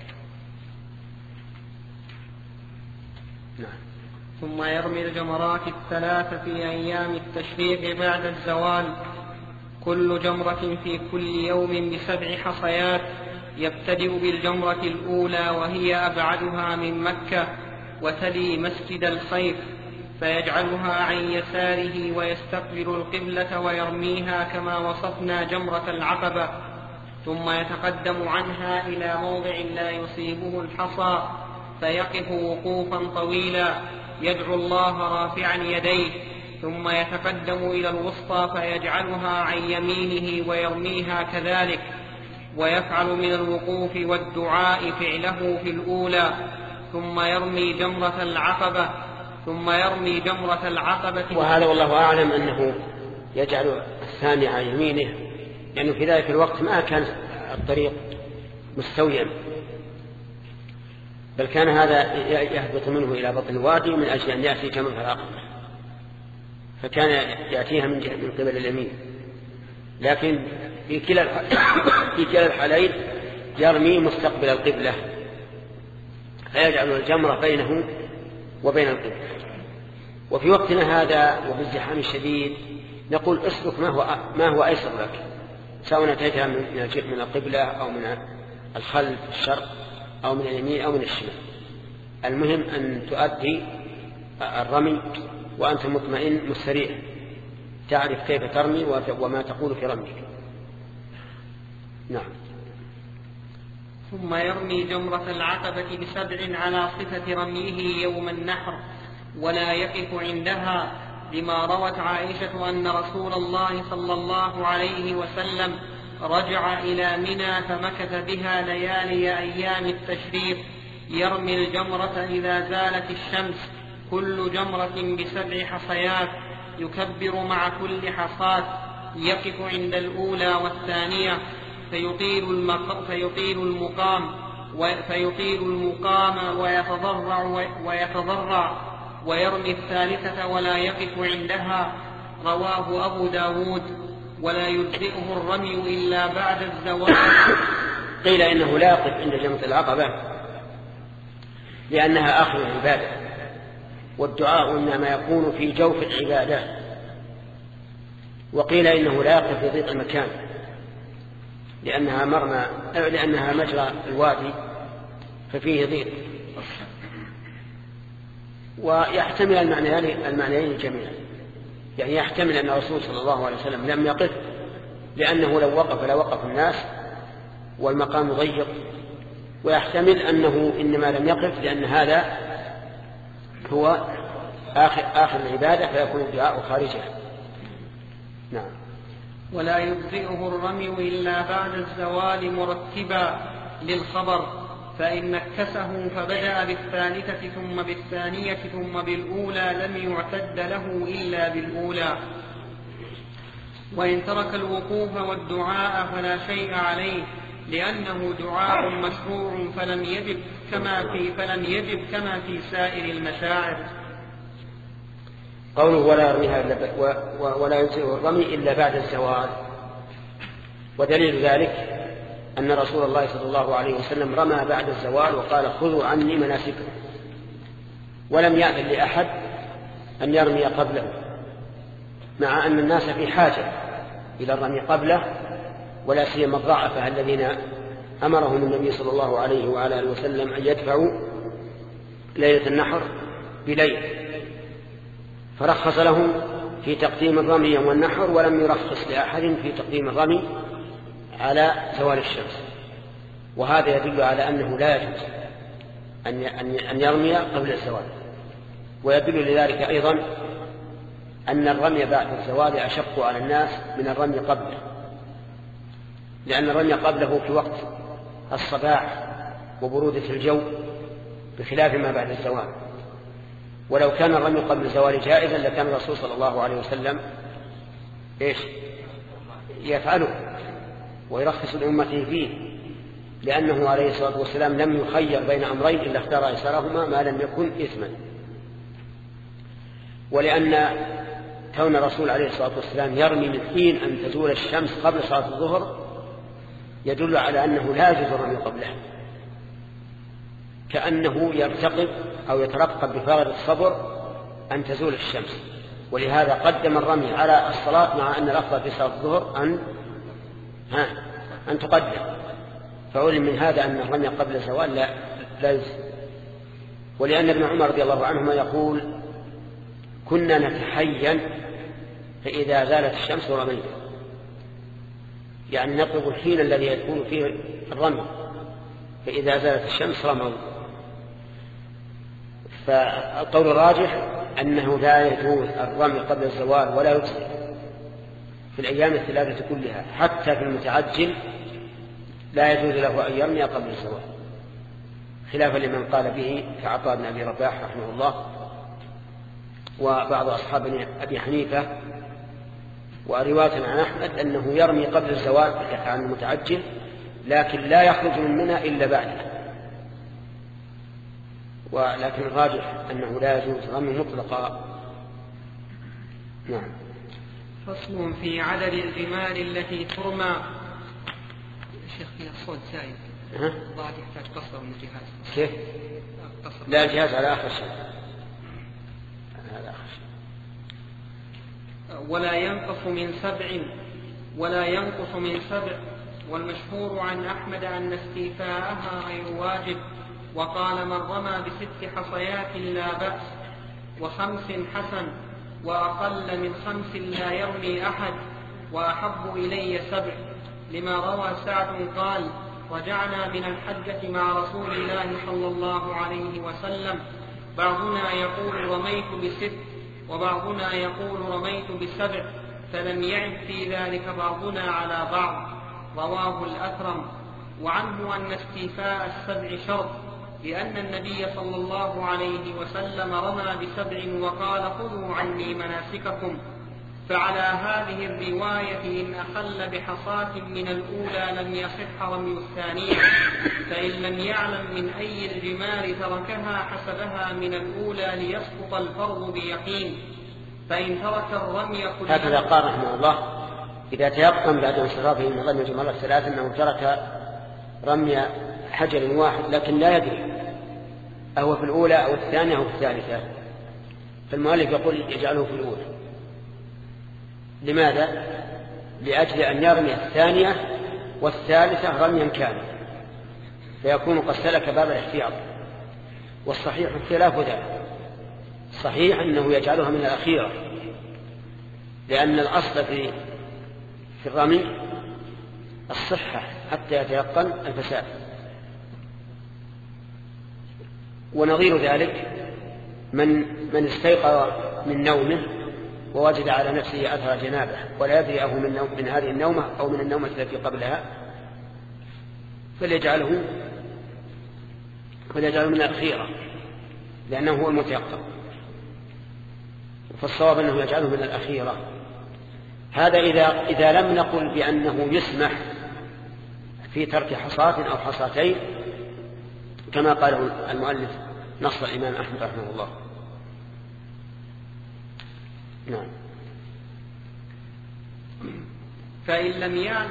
نعم. ثم يرمي الجمرات الثلاث في أيام التشريق بعد الزوال، كل جمرة في كل يوم بسبع حصيات، يبتدئ بالجمرة الأولى وهي أبعدها من مكة وتلي مسجد الخيف، فيجعلها عن يساره ويستقبل القبلة ويرميها كما وصفنا جمرة العقبة، ثم يتقدم عنها إلى موضع لا يصيبه الحصى فيقف وقوفا طويلا يدعو الله رافعا يديه، ثم يتقدم إلى الوسطى فيجعلها عن يمينه ويرميها كذلك، ويفعل من الوقوف والدعاء فعله في الأولى، ثم يرمي جمرة العقبة ثم يرمي جمرة العقبة. وهذا والله أعلم أنه يجعل الثاني عن يمينه، لأنه في ذلك الوقت ما كان الطريق مستويا، بل كان هذا يهبط منه إلى بطن الوادي من أجل أن يأتي جمرة العقبة، فكان يأتيها من من قبل اليمين. لكن في كلا في كلا الحالين يرمي مستقبل القبلة، فيجعل الجمرة بينه وبين القبلة. وفي وقتنا هذا وبالزحام الشديد نقول اسلك ما هو ما هو أيسر لك، سواء أتيتها من القبلة أو من الخلف الشرق أو من اليمين أو من الشمال، المهم أن تؤدي الرمي وأنت مطمئن مستريح، تعرف كيف ترمي وما تقول في رميك. نعم. ثم يرمي جمرة العقبة بسبع على صفة رميه يوم النحر، ولا يقف عندها، لما روت عائشة أن رسول الله صلى الله عليه وسلم رجع إلى منى فمكث بها ليالي أيام التشريق، يرمي الجمرة إذا زالت الشمس كل جمرة بسبع حصيات يكبر مع كل حصاة يقف عند الأولى والثانية فيطيل, المق... فيطيل المقام فيطيل المقام ويتضرع ويتضرع ويرمي الثالثة ولا يقف عندها. رواه أبو داود. ولا يجزئه الرمي إلا بعد الزوال. قيل إنه لا يقف عند جمرة العقبة لأنها آخر العبادة، والدعاء إنما يكون في جوف العبادة. وقيل إنه لا يقف في ضيق المكان لأنها مرمى لأنها مجرى الوادي ففيه ضيق. ويحتمل المعنيين المعنيين جميعا، يعني يحتمل أن الرسول صلى الله عليه وسلم لم يقف لأنه لو وقف لوقف الناس والمقام ضيق، ويحتمل أنه إنما لم يقف لأن هذا هو آخر, آخر العبادة فيكون الدعاء خارجه. نعم. ولا يجزئه الرمي إلا بعد الزوال مرتبا للخبر، فإن نكسه فبدأ بالثالثة ثم بالثانية ثم بالأولى لم يعتد له إلا بالأولى. وإن ترك الوقوف والدعاء فلا شيء عليه لأنه دعاء مشروع فلم يجب كما في فلم يجب كما في سائر المشاعر. قوله ولا يرميها ولا يجزئه الرمي إلا بعد الزوال، ودليل ذلك أن رسول الله صلى الله عليه وسلم رمى بعد الزوال وقال خذوا عني مناسككم، ولم يأذن لأحد أن يرمي قبله، مع أن الناس في حاجة إلى الرمي قبله، ولا سيما الضعفاء الذين أمرهم النبي صلى الله عليه وعلى آله وسلم أن يدفعوا ليلة النحر بليل، فرخص لهم في تقديم الرمي يوم النحر، ولم يرخص لأحد في تقديم الرمي على زوال الشمس. وهذا يدل على أنه لا يجوز أن يرمي قبل الزوال. ويدل لذلك أيضا أن الرمي بعد الزوال أشق على الناس من الرمي قبله، لأن الرمي قبله في وقت الصباح وبرودة الجو بخلاف ما بعد الزوال. ولو كان الرمي قبل الزوال جائزا لكان الرسول صلى الله عليه وسلم إيش يفعله ويرخص لأمته فيه، لأنه عليه الصلاة والسلام لم يخير بين أمرين إلا اختار أيسرهما ما لم يكن إثما. ولأن كون الرسول عليه الصلاة والسلام يرمي من حين أن تزول الشمس قبل صلاة الظهر يدل على أنه لا يجوز الرمي قبله، كأنه يرتقب أو يترقب بفارغ الصبر أن تزول الشمس، ولهذا قدم الرمي على الصلاة، مع أن الأفضل في صلاة الظهر أن ها أن تقدم. فعلم من هذا أن الرمي قبل الزوال لا لا يجوز. ولأن ابن عمر رضي الله عنهما يقول كنا نتحين فإذا زالت الشمس رمينا، يعني نطلب الحين الذي يكون فيه الرمي، فإذا زالت الشمس رموا. فالقول الراجح أنه لا يجوز الرمي قبل الزوال ولا يجزئ في الأيام الثلاثة كلها، حتى في المتعجل لا يجوز له أن يرمي قبل الزوال، خلافا لمن قال به كعطاء بن أبي رباح رحمه الله وبعض أصحاب أبي حنيفة، ورواية عن أحمد أنه يرمي قبل الزوال عن المتعجل لكن لا يخرج من منى إلا بعده. ولكن الراجح أنه لا يجوز رمي مطلقا. نعم. فصل في عدد الجمال التي ترمى. شيخ فيها صوت زايد بعد يحتاج قصر من الجهاز. كيف؟ لا الجهاز على آخر شيء. ولا ينقص من سبع ولا ينقص من سبع والمشهور عن أحمد أن استيفاءها غير واجب، وقال من رمى بست حصيات لا بأس، وخمس حسن، وأقل من خمس لا يرمي أحد، وأحب إلي سبع، لما روى سعد قال رجعنا من الحجة مع رسول الله صلى الله عليه وسلم بعضنا يقول رميت بست وبعضنا يقول رميت بسبع، فلم يعد في ذلك بعضنا على بعض. رواه الأكرم. وعنه أن استيفاء السبع شرط، لأن النبي صلى الله عليه وسلم رمى بسبع وقال خذوا عني مناسككم، فعلى هذه الرواية إن أخل بحصاة من الأولى لم يصح رمي الثانية، فإن لم يعلم من أي الجمال تركها حسبها من الأولى ليسقط الفرض بيقين، فإن ترك الرمي كلها. هكذا قال رحمه الله: إذا تيقن بعد انصرافه من رمي الجمرة الثلاث أنه ترك رمي حجر واحد لكن لا يدري أهو في الأولى أو الثانية أو في الثالثة، فالمؤلف يقول يجعله في الأولى. لماذا؟ لأجل أن يرمي الثانية والثالثة رميا كاملا، فيكون قد سلك باب الاحتياط. والصحيح خلاف ذلك، صحيح أنه يجعلها من الأخيرة، لأن الأصل في في الرمي الصحة حتى يتيقن الفساد. ونظير ذلك من من استيقظ من نومه ووجد على نفسه أثر جنابه ولا يدري أهو من, نوم من هذه النومة أو من النومة التي قبلها، فليجعله فليجعله من الأخيرة لأنه هو المتيقظ. فالصواب أنه يجعله من الأخيرة. هذا إذا, إذا لم نقل بأنه يسمح في ترك حصاة أو حصاتين كما قاله المؤلف نص الإمام أحمد رحمه الله. نعم. فإن لم يعلم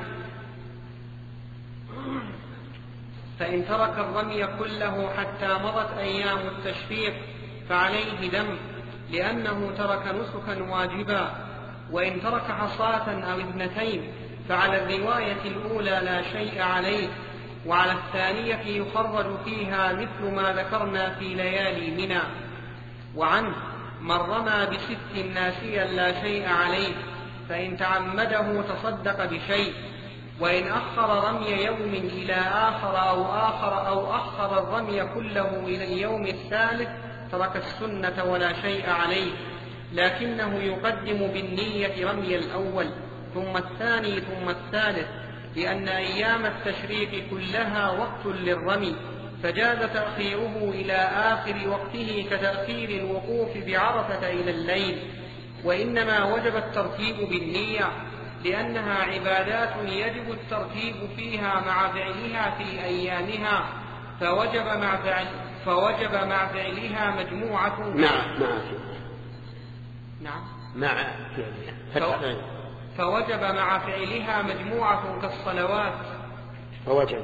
فإن ترك الرمي كله حتى مضت أيام التشريق فعليه دم، لأنه ترك نسكا واجبا. وإن ترك حصاة أو اثنتين فعلى الرواية الأولى لا شيء عليه، وعلى الثانية يخرج فيها مثل ما ذكرنا في ليالي منى. وعنه من رمى بست ناسيا لا شيء عليه، فإن تعمده تصدق بشيء. وإن أخر رمي يوم إلى آخر أو آخر أو أخر الرمي كله إلى اليوم الثالث ترك السنة ولا شيء عليه، لكنه يقدم بالنية رمي الأول ثم الثاني ثم الثالث، لأن أيام التشريق كلها وقت للرمي، فجاز تأخيره إلى آخر وقته كتأخير الوقوف بعرفة إلى الليل. وإنما وجب الترتيب بالنية لأنها عبادات يجب الترتيب فيها مع فعلها في أيامها، فوجب مع فعل فوجب مع فعلها مجموعة مع مع نعم مع فو... فوجب مع فعلها مجموعة كالصلوات. فوجب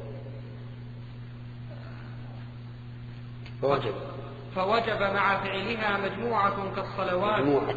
فوجب فوجب مع فعلها مجموعة كالصلوات مجموعة.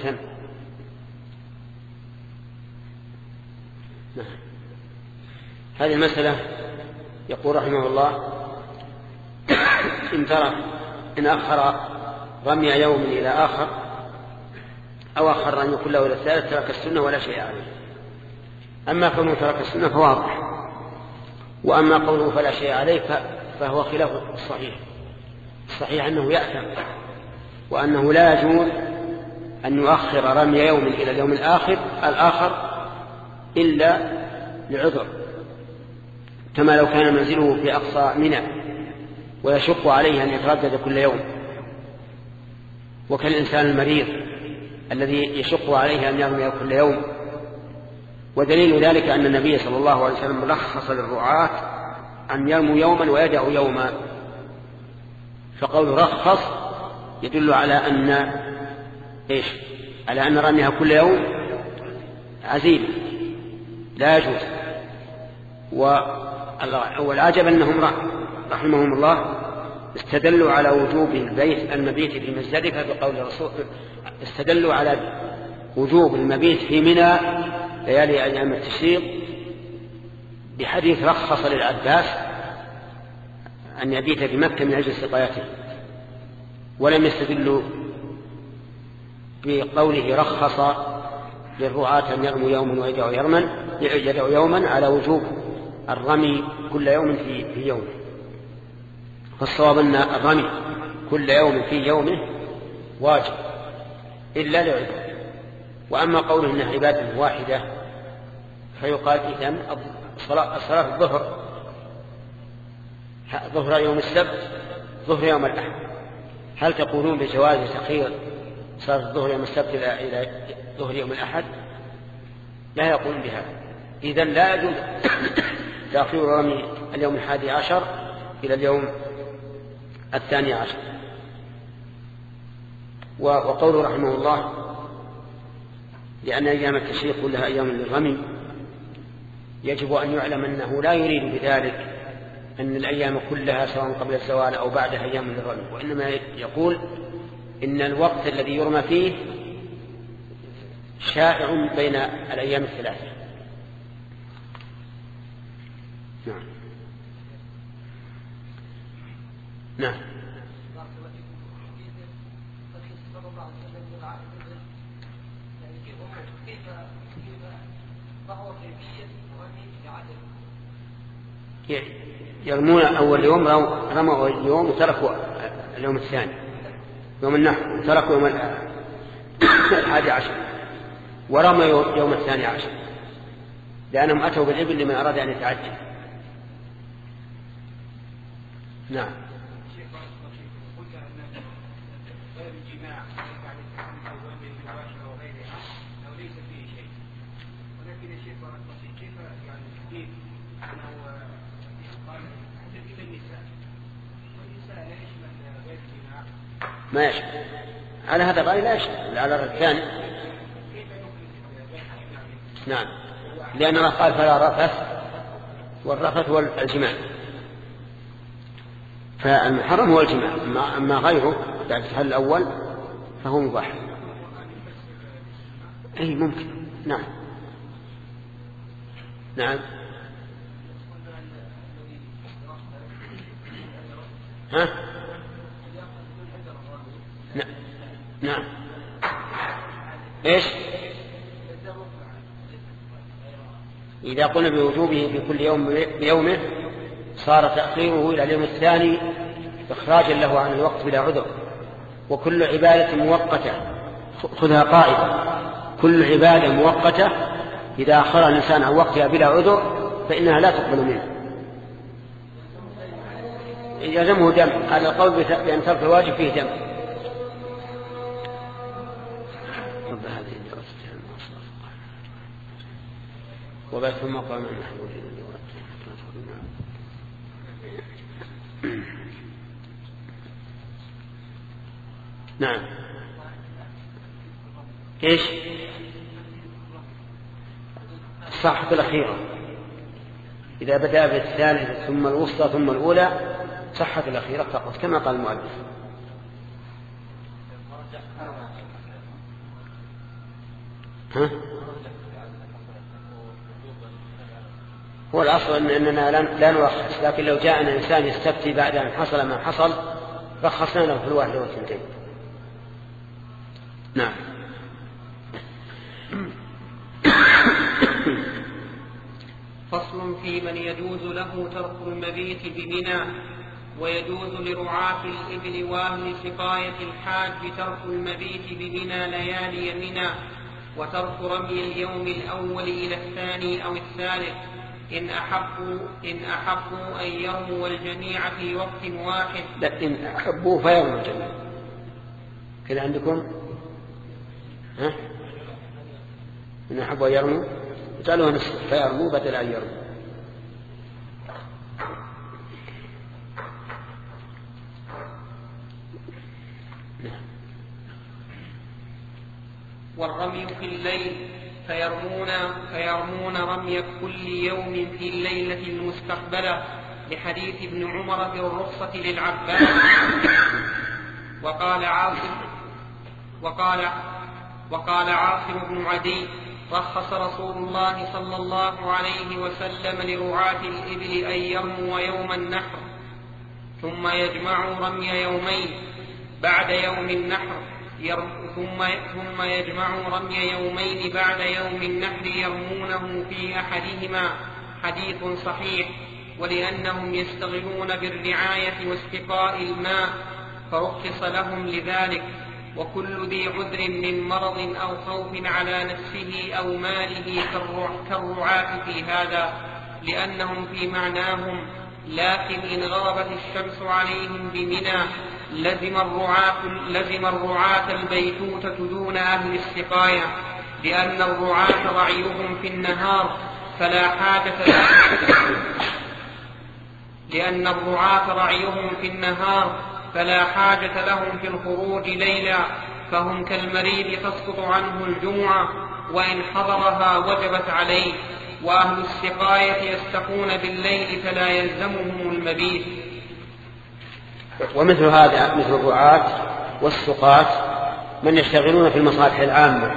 نعم. هذه المسألة يقول رحمه الله: إن ترك إن أخر رمي يوم إلى آخر أو أخر رمي كله إلى الثالث ترك السنة ولا شيء عليه. أما كونه ترك السنة فواضح، وأما قوله فلا شيء عليه فهو خلاف الصحيح. الصحيح أنه يأثم، وأنه لا يجوز أن يؤخر رمي يوم إلى اليوم الآخر الآخر إلا لعذر، كما لو كان منزله في أقصى منى ويشق عليه أن يتردد كل يوم، وكالإنسان المريض الذي يشق عليه أن يرمي كل يوم. ودليل ذلك أن النبي صلى الله عليه وسلم رخص للرعاة أن يرموا يوما ويدعوا يوما، فقول رخص يدل على أن إيش؟ على أن رميها كل يوم عزيمة لا يجوز. والعجب أنهم رحمهم الله استدلوا على وجوب البيت المبيت في مزدلفة بقول الرسول، استدلوا على وجوب المبيت في منى ليالي أيام التشريق بحديث رخص للعباس أن يبيت في مكة من أجل سقايته، ولم يستدلوا بقوله رخص للرعاة أن يرموا يوما ويدعوا يرما يدعوا يوما على وجوب الرمي كل يوم في, في يوم. فالصواب أن الرمي كل يوم في يومه واجب إلا لعذر. وأما قوله إنها عبادة واحدة فيقال إذن صلاة الظهر ظهر يوم السبت ظهر يوم الأحد، هل تقولون بجواز تأخير صلاة الظهر يوم السبت إلى ظهر يوم الأحد؟ لا يقولون بهذا. إذن لا يجوز تأخير رمي اليوم الحادي عشر إلى اليوم الثاني عشر. وقوله رحمه الله لأن أيام التشريق كلها أيام للرمي، يجب أن يعلم أنه لا يريد بذلك أن الأيام كلها سواء قبل الزوال أو بعدها أيام للرمي، وإنما يقول إن الوقت الذي يرمى فيه شائع بين الأيام الثلاثة. نعم نعم يرمون أول يوم رموا اليوم وتركوا اليوم الثاني يوم النحر وتركوا يوم الحادي عشر ورموا يوم الثاني عشر، لأنهم أتوا بالإبل لمن أراد أن يتعجل. نعم ما يشمل على هذا الرأي، لا يشمل على الرأي الثاني. نعم، لأن الله قال فلا رفث، والرفث هو الجماع، فالمحرم هو الجماع، أما غيره بعد الحل الأول فهو مباح. أي ممكن. نعم نعم ها نعم نعم إيش إذا قلنا بوجوبه في كل يوم بيومه صار تأخيره إلى اليوم الثاني إخراجا له عن الوقت بلا عذر. وكل عبادة مؤقتة، خذها قاعدة، كل عبادة مؤقتة إذا أخر الإنسان عن وقتها بلا عذر فإنها لا تقبل منه، يلزمه دم. هذا القول بأن ترك الواجب فيه دم. وبعد ثم قام المحمود نعم ايش الصحة الأخيرة إذا بدأ بالثالثة ثم الوسطى ثم الأولى صحة الأخيرة فقط كما قال المؤلف. ها؟ هو الأصل أننا لا نرخص، لكن لو جاءنا إنسان يستفتي بعد أن حصل ما حصل رخصنا له في الواحد والثنتين. نعم فصل في من يجوز له ترك المبيت بمنى. ويجوز لرعاة الإبل وأهل سقاية الحاج ترك المبيت بمنى ليالي منى، وترك رمي اليوم الأول إلى الثاني أو الثالث إن أحبوا إن أحبوا أن يرموا الجميع في وقت واحد. لكن أحبوا فيرموا الجميع كده عندكم ها؟ إن أحبوا أن يرموا جعلوها نصف فيرموا بدل أن يرموا. والرمي في الليل فيرمون, فيرمون رمي كل يوم في الليلة المستقبلة لحديث ابن عمر في الرخصة للعباس. وقال عاصم وقال, وقال عاصم بن عدي رخص رسول الله صلى الله عليه وسلم لرعاة الإبل أن يرموا يوم النحر ثم يجمعوا رمي يومين بعد يوم النحر ثم ثم يجمعوا رمي يومين بعد يوم النحر يرمونه في أحدهما حديث صحيح. ولأنهم يستغلون بالرعاية واستقاء الماء فرخص لهم لذلك. وكل ذي عذر من مرض أو خوف على نفسه أو ماله كالرعاة في هذا، لأنهم في معناهم لكن إن غربت الشمس عليهم بمنى لزم الرعاة, لزم الرعاة البيتوتة دون أهل السقاية، لأن الرعاة رعيهم في النهار فلا حاجة لهم لأن الرعاة رعيهم في النهار فلا حاجة لهم في الخروج ليلا، فهم كالمريض تسقط عنه الجمعة وإن حضرها وجبت عليه، وأهل السقاية يستقون بالليل فلا يلزمهم المبيت. ومثل هذا مثل الرعاة والسقاة من يشتغلون في المصالح العامة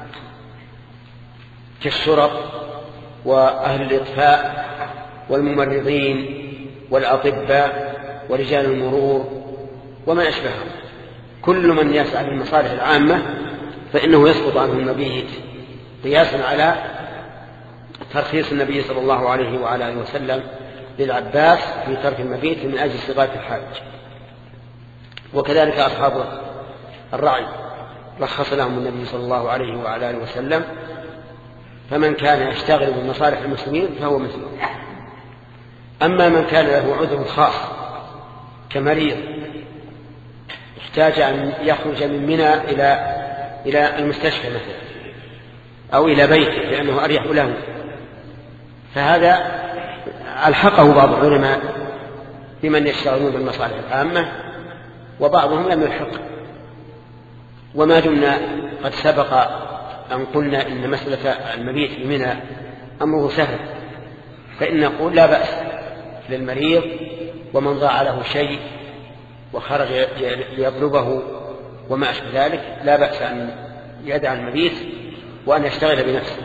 كالشرط وأهل الإطفاء والممرضين والأطباء ورجال المرور وما أشبههم، كل من يسعى للمصالح العامة فإنه يسقط عنه المبيت قياسا على ترخيص النبي صلى الله عليه وعلى آله وسلم للعباس في ترك المبيت من أجل استغاثة الحاج. وكذلك أصحاب الرعي رخص لهم النبي صلى الله عليه وعلى آله وسلم، فمن كان يشتغل بمصالح المسلمين فهو مثله. أما من كان له عذر خاص كمريض احتاج أن يخرج من منى إلى إلى المستشفى مثلا أو إلى بيته لأنه أريح له، فهذا ألحقه بعض العلماء بمن يشتغلون بالمصالح العامة وبعضهم لم يلحق. وما دمنا قد سبق أن قلنا إن مسألة المبيت بمنى أمره سهل، فإن نقول لا بأس للمريض ومن ضاع له شيء وخرج ليطلبه وما أشبه ذلك لا بأس أن يدع المبيت وأن يشتغل بنفسه.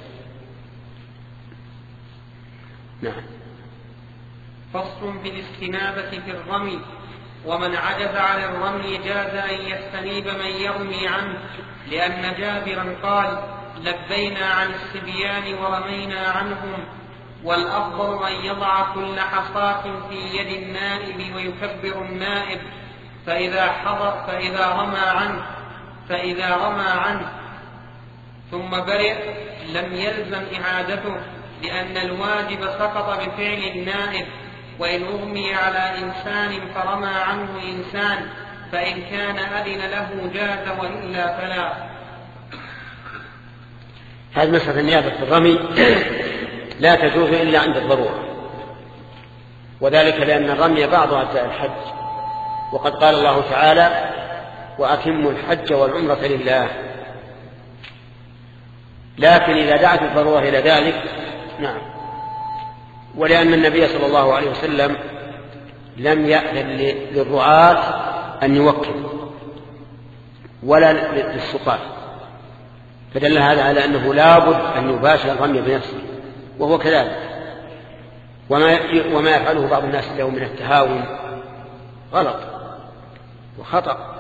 نعم. فصل في الاستنابة في الرمي. ومن عجز عن الرمي جاز أن يستنيب من يرمي عنه، لأن جابرا قال: لبينا عن الصبيان ورمينا عنهم، والأفضل أن يضع كل حصاة في يد النائب ويكبر النائب، فإذا حضر فإذا رمى عنه فإذا رمى عنه ثم برئ لم يلزم إعادته، لأن الواجب سقط بفعل النائب. وإن أغمي على إنسان فرمى عنه إنسان فإن كان أذن له جاز وإلا فلا. هذه مسألة النيابة في الرمي لا تجوز إلا عند الضرورة، وذلك لأن الرمي بعض أجزاء الحج، وقد قال الله تعالى: وأتموا الحج والعمرة لله. لكن إذا دعت الضرورة إلى ذلك نعم. ولأن النبي صلى الله عليه وسلم لم يأذن للرعاة أن يوكل ولا للسقاة، فدل هذا على أنه لابد أن يباشر الرمي بنفسه، وهو كذلك. وما وما يفعله بعض الناس اليوم من التهاون غلط وخطأ.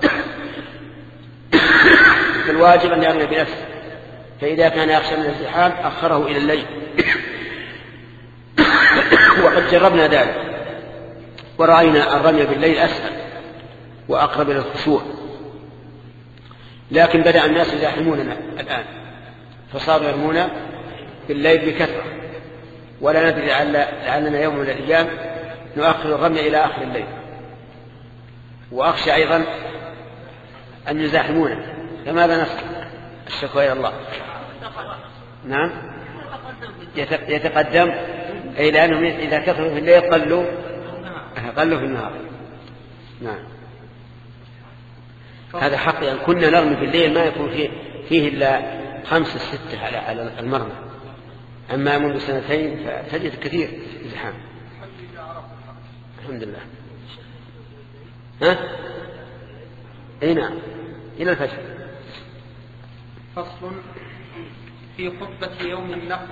فالواجب أن يرمي بنفسه، فإذا كان يخشى من الازدحام أخره إلى الليل. وقد جربنا ذلك ورأينا الرمي بالليل أسهل وأقرب إلى الخشوع، لكن بدأ الناس يزاحموننا الآن فصاروا يرمون بالليل بكثرة، ولا ندري لعلنا يوم من الأيام نؤخر الرمي إلى آخر الليل. وأخشى أيضا أن يزاحمونا، فماذا نصنع؟ الشكوى إلى الله. نعم يتقدم، أي لأنهم إذا كثروا في الليل قلوا قلوا في النهار. نعم هذا حق، يعني كنا نرمي في الليل ما يكون فيه, فيه إلا خمسة ستة على على المرمى، أما منذ سنتين فتجد كثير ازدحام. الحمد لله. ها؟ أي نعم إلى الفجر. فصل في خطبة يوم النحر.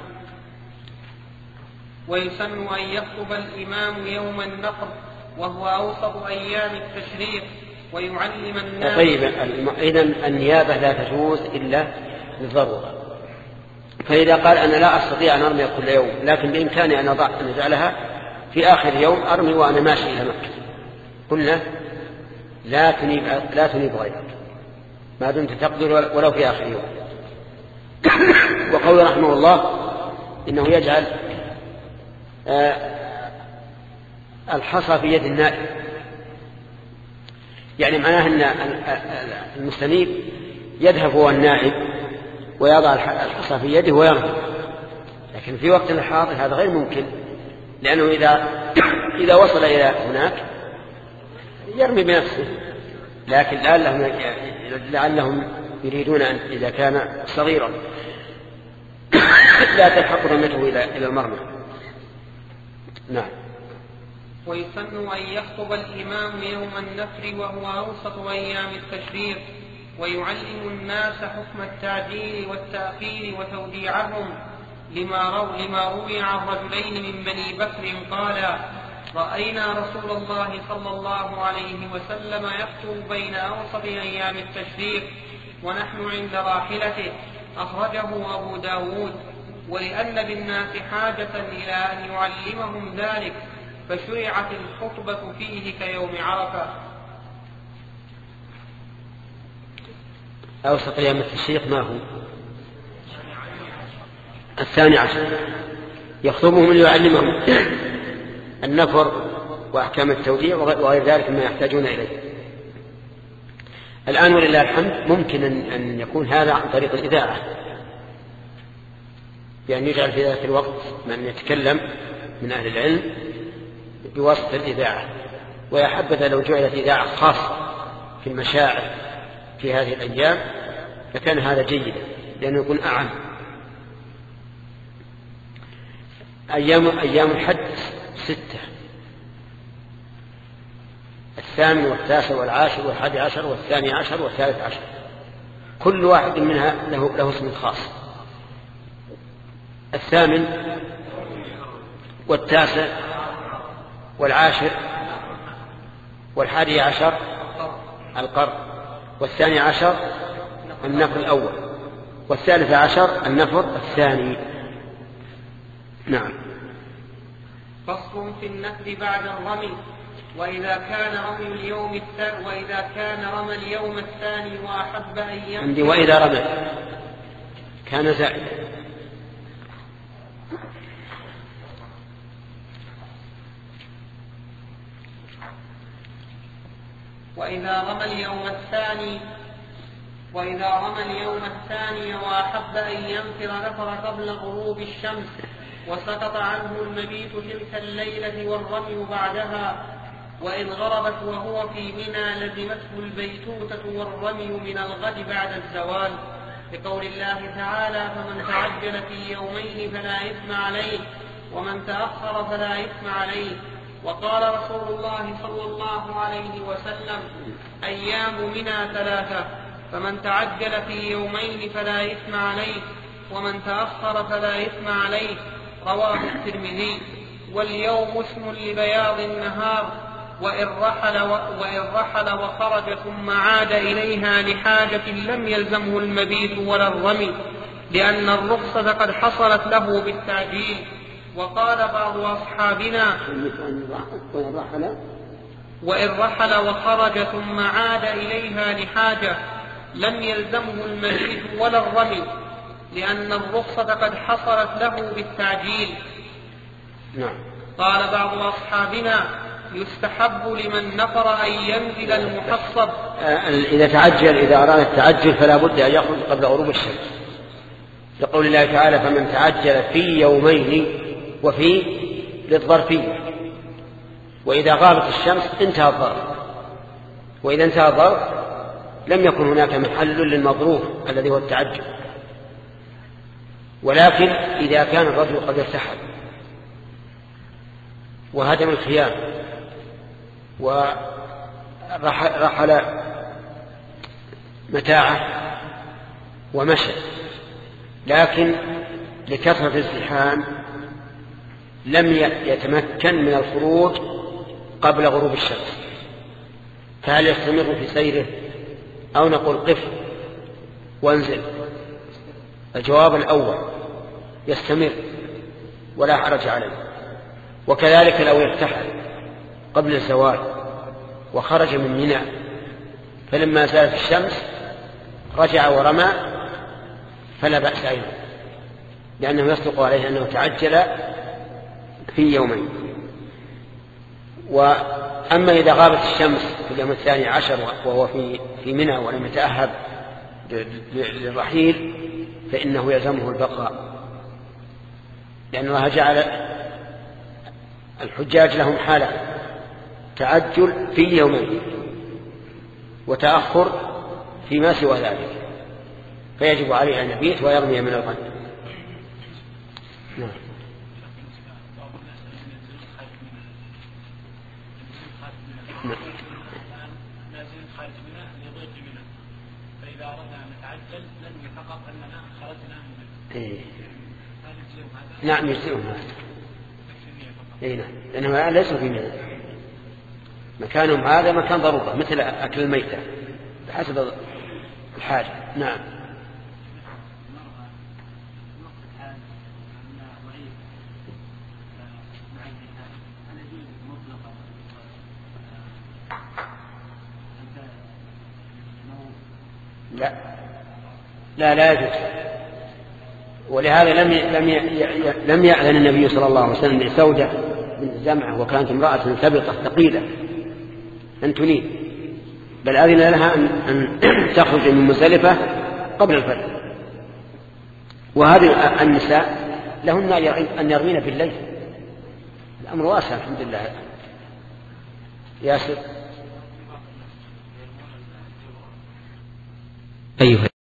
ويسن أن يخطب الإمام يوم النحر وهو أوسط أيام التشريق ويعلم الناس. طيب إذن النيابة لا تجوز إلا للضرورة، فإذا قال أنا لا أستطيع أن أرمي كل يوم لكن بإمكاني أن أجعلها في آخر يوم أرمي وأنا ماشي إلى مكة، قلنا لا تنيب لا تنيب غيرك ما دمت تقدر ولو في آخر يوم. وقول رحمه الله إنه يجعل الحصى في يد النائب، يعني معناه أن المستنيب يذهب هو النائب ويضع الحصى في يده ويرمي، لكن في وقت الحاضر هذا غير ممكن، لأنه إذا إذا وصل إلى هناك يرمي بنفسه، لكن لعلهم لعلهم يريدون أن إذا كان صغيرا لا تلحق رميته إلى إلى المرمى. نعم. ويسن أن يخطب الإمام يوم النفر وهو أوسط أيام التشريق، ويعلم الناس حكم التعجيل والتأخير وتوديعهم، لما, رو لما روي عن رجلين من بني بكر قالا: رأينا رسول الله صلى الله عليه وسلم يخطب بين أوسط أيام التشريق ونحن عند راحلته، أخرجه أبو داود. ولأن بالناس حاجة إلى أن يعلمهم ذلك فشرعت الخطبة فيه كيوم عرفة. أوسط أيام التشريق ما هو؟ الثاني عشر، يخطبهم ليعلمهم النفر وأحكام التوديع وغير ذلك ما يحتاجون إليه. الآن ولله الحمد ممكن أن يكون هذا عن طريق الإذاعة، بأن يجعل في ذلك الوقت من يتكلم من أهل العلم بواسطة الإذاعة، ويا حبذا لو جعلت إذاعة خاصة في المشاعر في هذه الأيام فكان هذا جيدا، لأنه يكون أعم. أيام أيام الحج ستة: الثامن والتاسع والعاشر والحادي عشر والثاني عشر والثالث عشر، كل واحد منها له, له اسم خاص. الثامن والتاسع والعاشر والحادي عشر القرن، والثاني عشر النفر الأول، والثالث عشر النفر الثاني. نعم. فصل في النفر بعد الرمي. وإذا كان رمي اليوم الثاني وإذا كان رمى اليوم الثاني وأحب أن ينفر عندي وإذا رمى كان زائد. وإذا رمى اليوم الثاني وإذا رمى اليوم الثاني وأحب أن ينفر نفر قبل غروب الشمس وسقط عنه المبيت تلك الليلة والرمي بعدها، وإن غربت وهو في منى لزمته البيتوتة والرمي من الغد بعد الزوال، لقول الله تعالى: فمن تعجل في يومين فلا إثم عليه ومن تأخر فلا إثم عليه. وقال رسول الله صلى الله عليه وسلم: أيام منى ثلاثة، فمن تعجل في يومين فلا إثم عليه ومن تأخر فلا إثم عليه، رواه الترمذي. واليوم اسم لبياض النهار، وإن رحل, وإن رحل وخرج ثم عاد إليها لحاجة لم يلزمه المبيت ولا الرمي، لأن الرخصة قد حصلت له بالتعجيل. وقال بعض أصحابنا: وإن رحل وخرج ثم عاد إليها لحاجة لم يلزمه المبيت ولا الرمي، لأن الرخصة قد حصلت له بالتعجيل. نعم. قال بعض أصحابنا: يستحب لمن نفر أن ينزل المحصب. إذا تعجل إذا أراد التعجل فلا بد أن يخرج قبل غروب الشمس، لقول الله تعالى: فمن تعجل في يومين، وفي للظرفية، وإذا غابت الشمس انتهى الظرف، وإذا انتهى الظرف لم يكن هناك محل للمظروف الذي هو التعجل. ولكن إذا كان الرجل قد ارتحل وهدم الخيام ورحل متاعه ومشى، لكن لكثرة الازدحام لم يتمكن من الخروج قبل غروب الشمس، فهل يستمر في سيره أو نقول قف وانزل؟ الجواب الأول: يستمر ولا حرج عليه. وكذلك لو ارتحل قبل الزوال وخرج من منى فلما زالت الشمس رجع ورمى فلا بأس أيضا، لأنه يصدق عليه أنه تعجل في يومين. وأما إذا غابت الشمس في اليوم الثاني عشر وهو في في منى ولم يتأهب للرحيل فإنه يلزمه البقاء، لأن الله جعل الحجاج لهم حالة تعجل في يومين وتأخر فيما سوى ذلك، فيجب عليه أن يبيت ويرمي من الغد. نعم. نعم. فإذا أردنا أن نتعجل ننوي فقط أننا خرجنا من إيه. نعم يجزئهم هذا. إيه نعم، لأنهم الآن ليسوا في منى، مكانهم هذا مكان ضرورة مثل أكل الميتة بحسب الحاجة. نعم. لا لا لا يجوز، ولهذا لم لم لم يأذن النبي صلى الله عليه وسلم لسودة بنت زمعة وكانت امرأة ثبطة ثقيلة أن تنيب، بل أذن لها أن تخرج من مزدلفة قبل الفجر. وهذه النساء لهن أن يرمين في الليل، الأمر واسع الحمد لله. ياسر. أيها